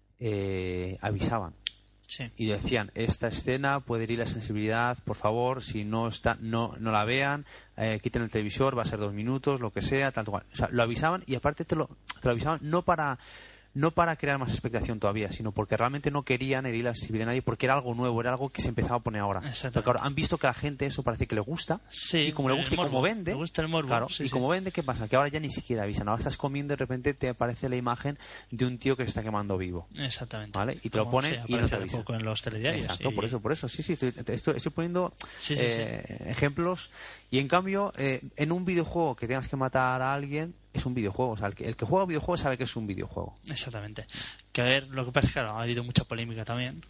eh, avisaban. Sí. Y decían, esta escena puede herir la sensibilidad, por favor, si no está, no, no la vean, eh, quiten el televisor, va a ser dos minutos, lo que sea, tal cual. O sea, lo avisaban y aparte te lo, te lo avisaban no para no para crear más expectación todavía, sino porque realmente no querían herir la sensibilidad de nadie, porque era algo nuevo, era algo que se empezaba a poner ahora. Porque ahora han visto que a la gente eso parece que le gusta, sí, y como le gusta y como vende, le gusta el morbo, claro, sí, y sí. como vende, ¿qué pasa? Que ahora ya ni siquiera avisan, ahora estás comiendo y de repente te aparece la imagen de un tío que se está quemando vivo. Exactamente. ¿Vale? Y te como lo ponen y no te avisa. avisan. En los telediarios. Exacto, y... por eso, por eso. Sí, sí, estoy, estoy, estoy poniendo sí, sí, eh, sí. ejemplos. Y en cambio, eh, en un videojuego que tengas que matar a alguien, es un videojuego. O sea, el que, el que juega videojuegos sabe que es un videojuego. Exactamente. Que a ver, lo que pasa es que claro, ha habido mucha polémica también,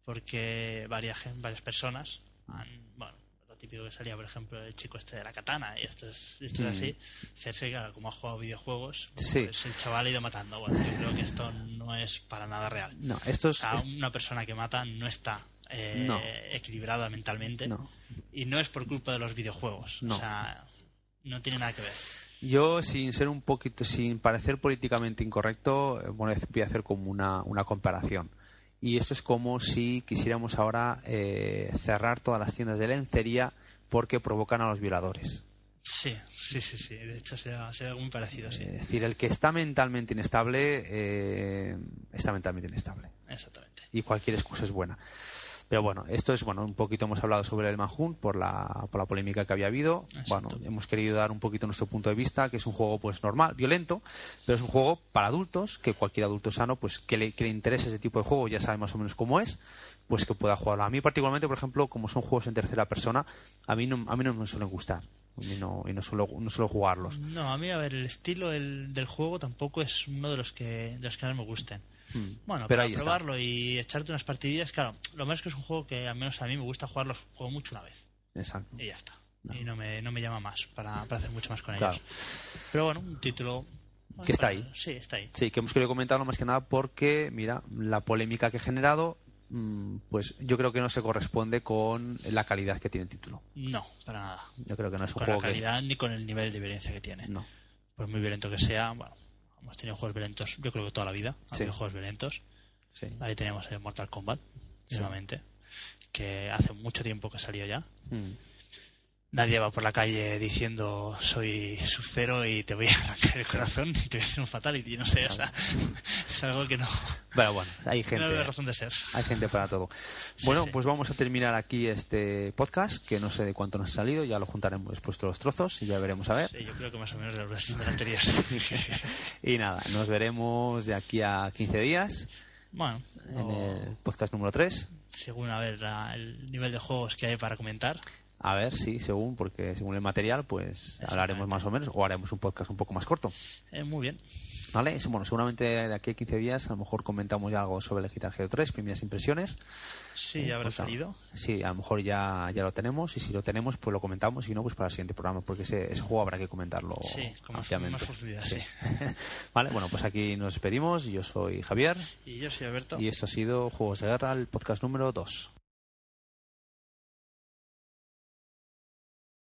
porque varias, varias personas han, bueno, lo típico que salía, por ejemplo, el chico este de la katana, y esto es, esto es Mm. así, hacerse, claro, como ha jugado videojuegos, Sí. pues el chaval ha ido matando. Bueno, yo creo que esto no es para nada real. No, esto es... O sea, es- una persona que mata no está eh, No. equilibrada mentalmente, no. y no es por culpa de los videojuegos. No. O sea, no tiene nada que ver. Yo, sin ser un poquito, sin parecer políticamente incorrecto, eh, bueno, voy a hacer como una, una comparación. Y esto es como si quisiéramos ahora eh, cerrar todas las tiendas de lencería porque provocan a los violadores. Sí, sí, sí, sí. De hecho, sea, sea muy parecido, sí. Es decir, el que está mentalmente inestable eh, está mentalmente inestable. Exactamente. Y cualquier excusa es buena. Pero bueno, esto es, bueno, un poquito hemos hablado sobre el Manhunt por la, por la polémica que había habido. Exacto. Bueno, hemos querido dar un poquito nuestro punto de vista, que es un juego pues normal, violento, pero es un juego para adultos, que cualquier adulto sano, pues que le, que le interese ese tipo de juego, ya sabe más o menos cómo es, pues que pueda jugarlo. A mí particularmente, por ejemplo, como son juegos en tercera persona, a mí no, a mí no me suelen gustar. Y no, y no suelo, no suelo jugarlos. No, a mí, a ver, el estilo el, del juego tampoco es uno de los que, de los que más me gusten. Hmm. Bueno, Pero para ahí está. probarlo y echarte unas partidillas, claro, lo más es que es un juego que al menos a mí me gusta jugarlo como mucho una vez. Exacto. Y ya está. No. Y no me, no me llama más para, para hacer mucho más con Claro. ellos. Pero bueno, un título... bueno, Que está para- ahí. Sí, está ahí. Sí, que hemos querido comentarlo más que nada porque, mira, la polémica que ha generado, mm, pues yo creo que no se corresponde con la calidad que tiene el título. No, para nada. Yo creo que no es un Con la juego calidad ni con el nivel de violencia que tiene. que... No. Por muy violento que sea, bueno, hemos tenido juegos violentos, yo creo que toda la vida ha Sí. habido juegos violentos. Sí. Ahí tenemos el Mortal Kombat, Sí. nuevamente, que hace mucho tiempo que salió ya. Mm. Nadie va por la calle diciendo soy Sub-Zero y te voy a arrancar el corazón y te voy a hacer un fatality, no sé, o sea, es algo que no, Pero bueno, hay no gente... hay razón de ser. Hay gente para todo. Sí, Bueno, sí. pues vamos a terminar aquí este podcast, que no sé de cuánto nos ha salido, ya lo juntaremos después todos los trozos y ya veremos a ver. Sí, yo creo que más o menos la duración del anterior. Y nada, nos veremos de aquí a quince días Bueno, en o el podcast número tres. según a ver la- el nivel de juegos que hay para comentar. A ver, sí, según, porque según el material, pues hablaremos más o menos, o haremos un podcast un poco más corto. Eh, muy bien. ¿Vale? Eso, bueno, seguramente de aquí a quince días a lo mejor comentamos ya algo sobre el Guitar Hero tres, primeras impresiones. Sí, ya habrá Pues, salido. Sí, a lo mejor ya, ya lo tenemos, y si lo tenemos, pues lo comentamos, y si no, pues para el siguiente programa, porque ese, ese juego habrá que comentarlo Sí, con más, ampliamente. más profundidad, sí. Vale, bueno, pues aquí nos despedimos. Yo soy Javier, Y yo soy Alberto. y esto ha sido Juegos de Guerra, el podcast número dos.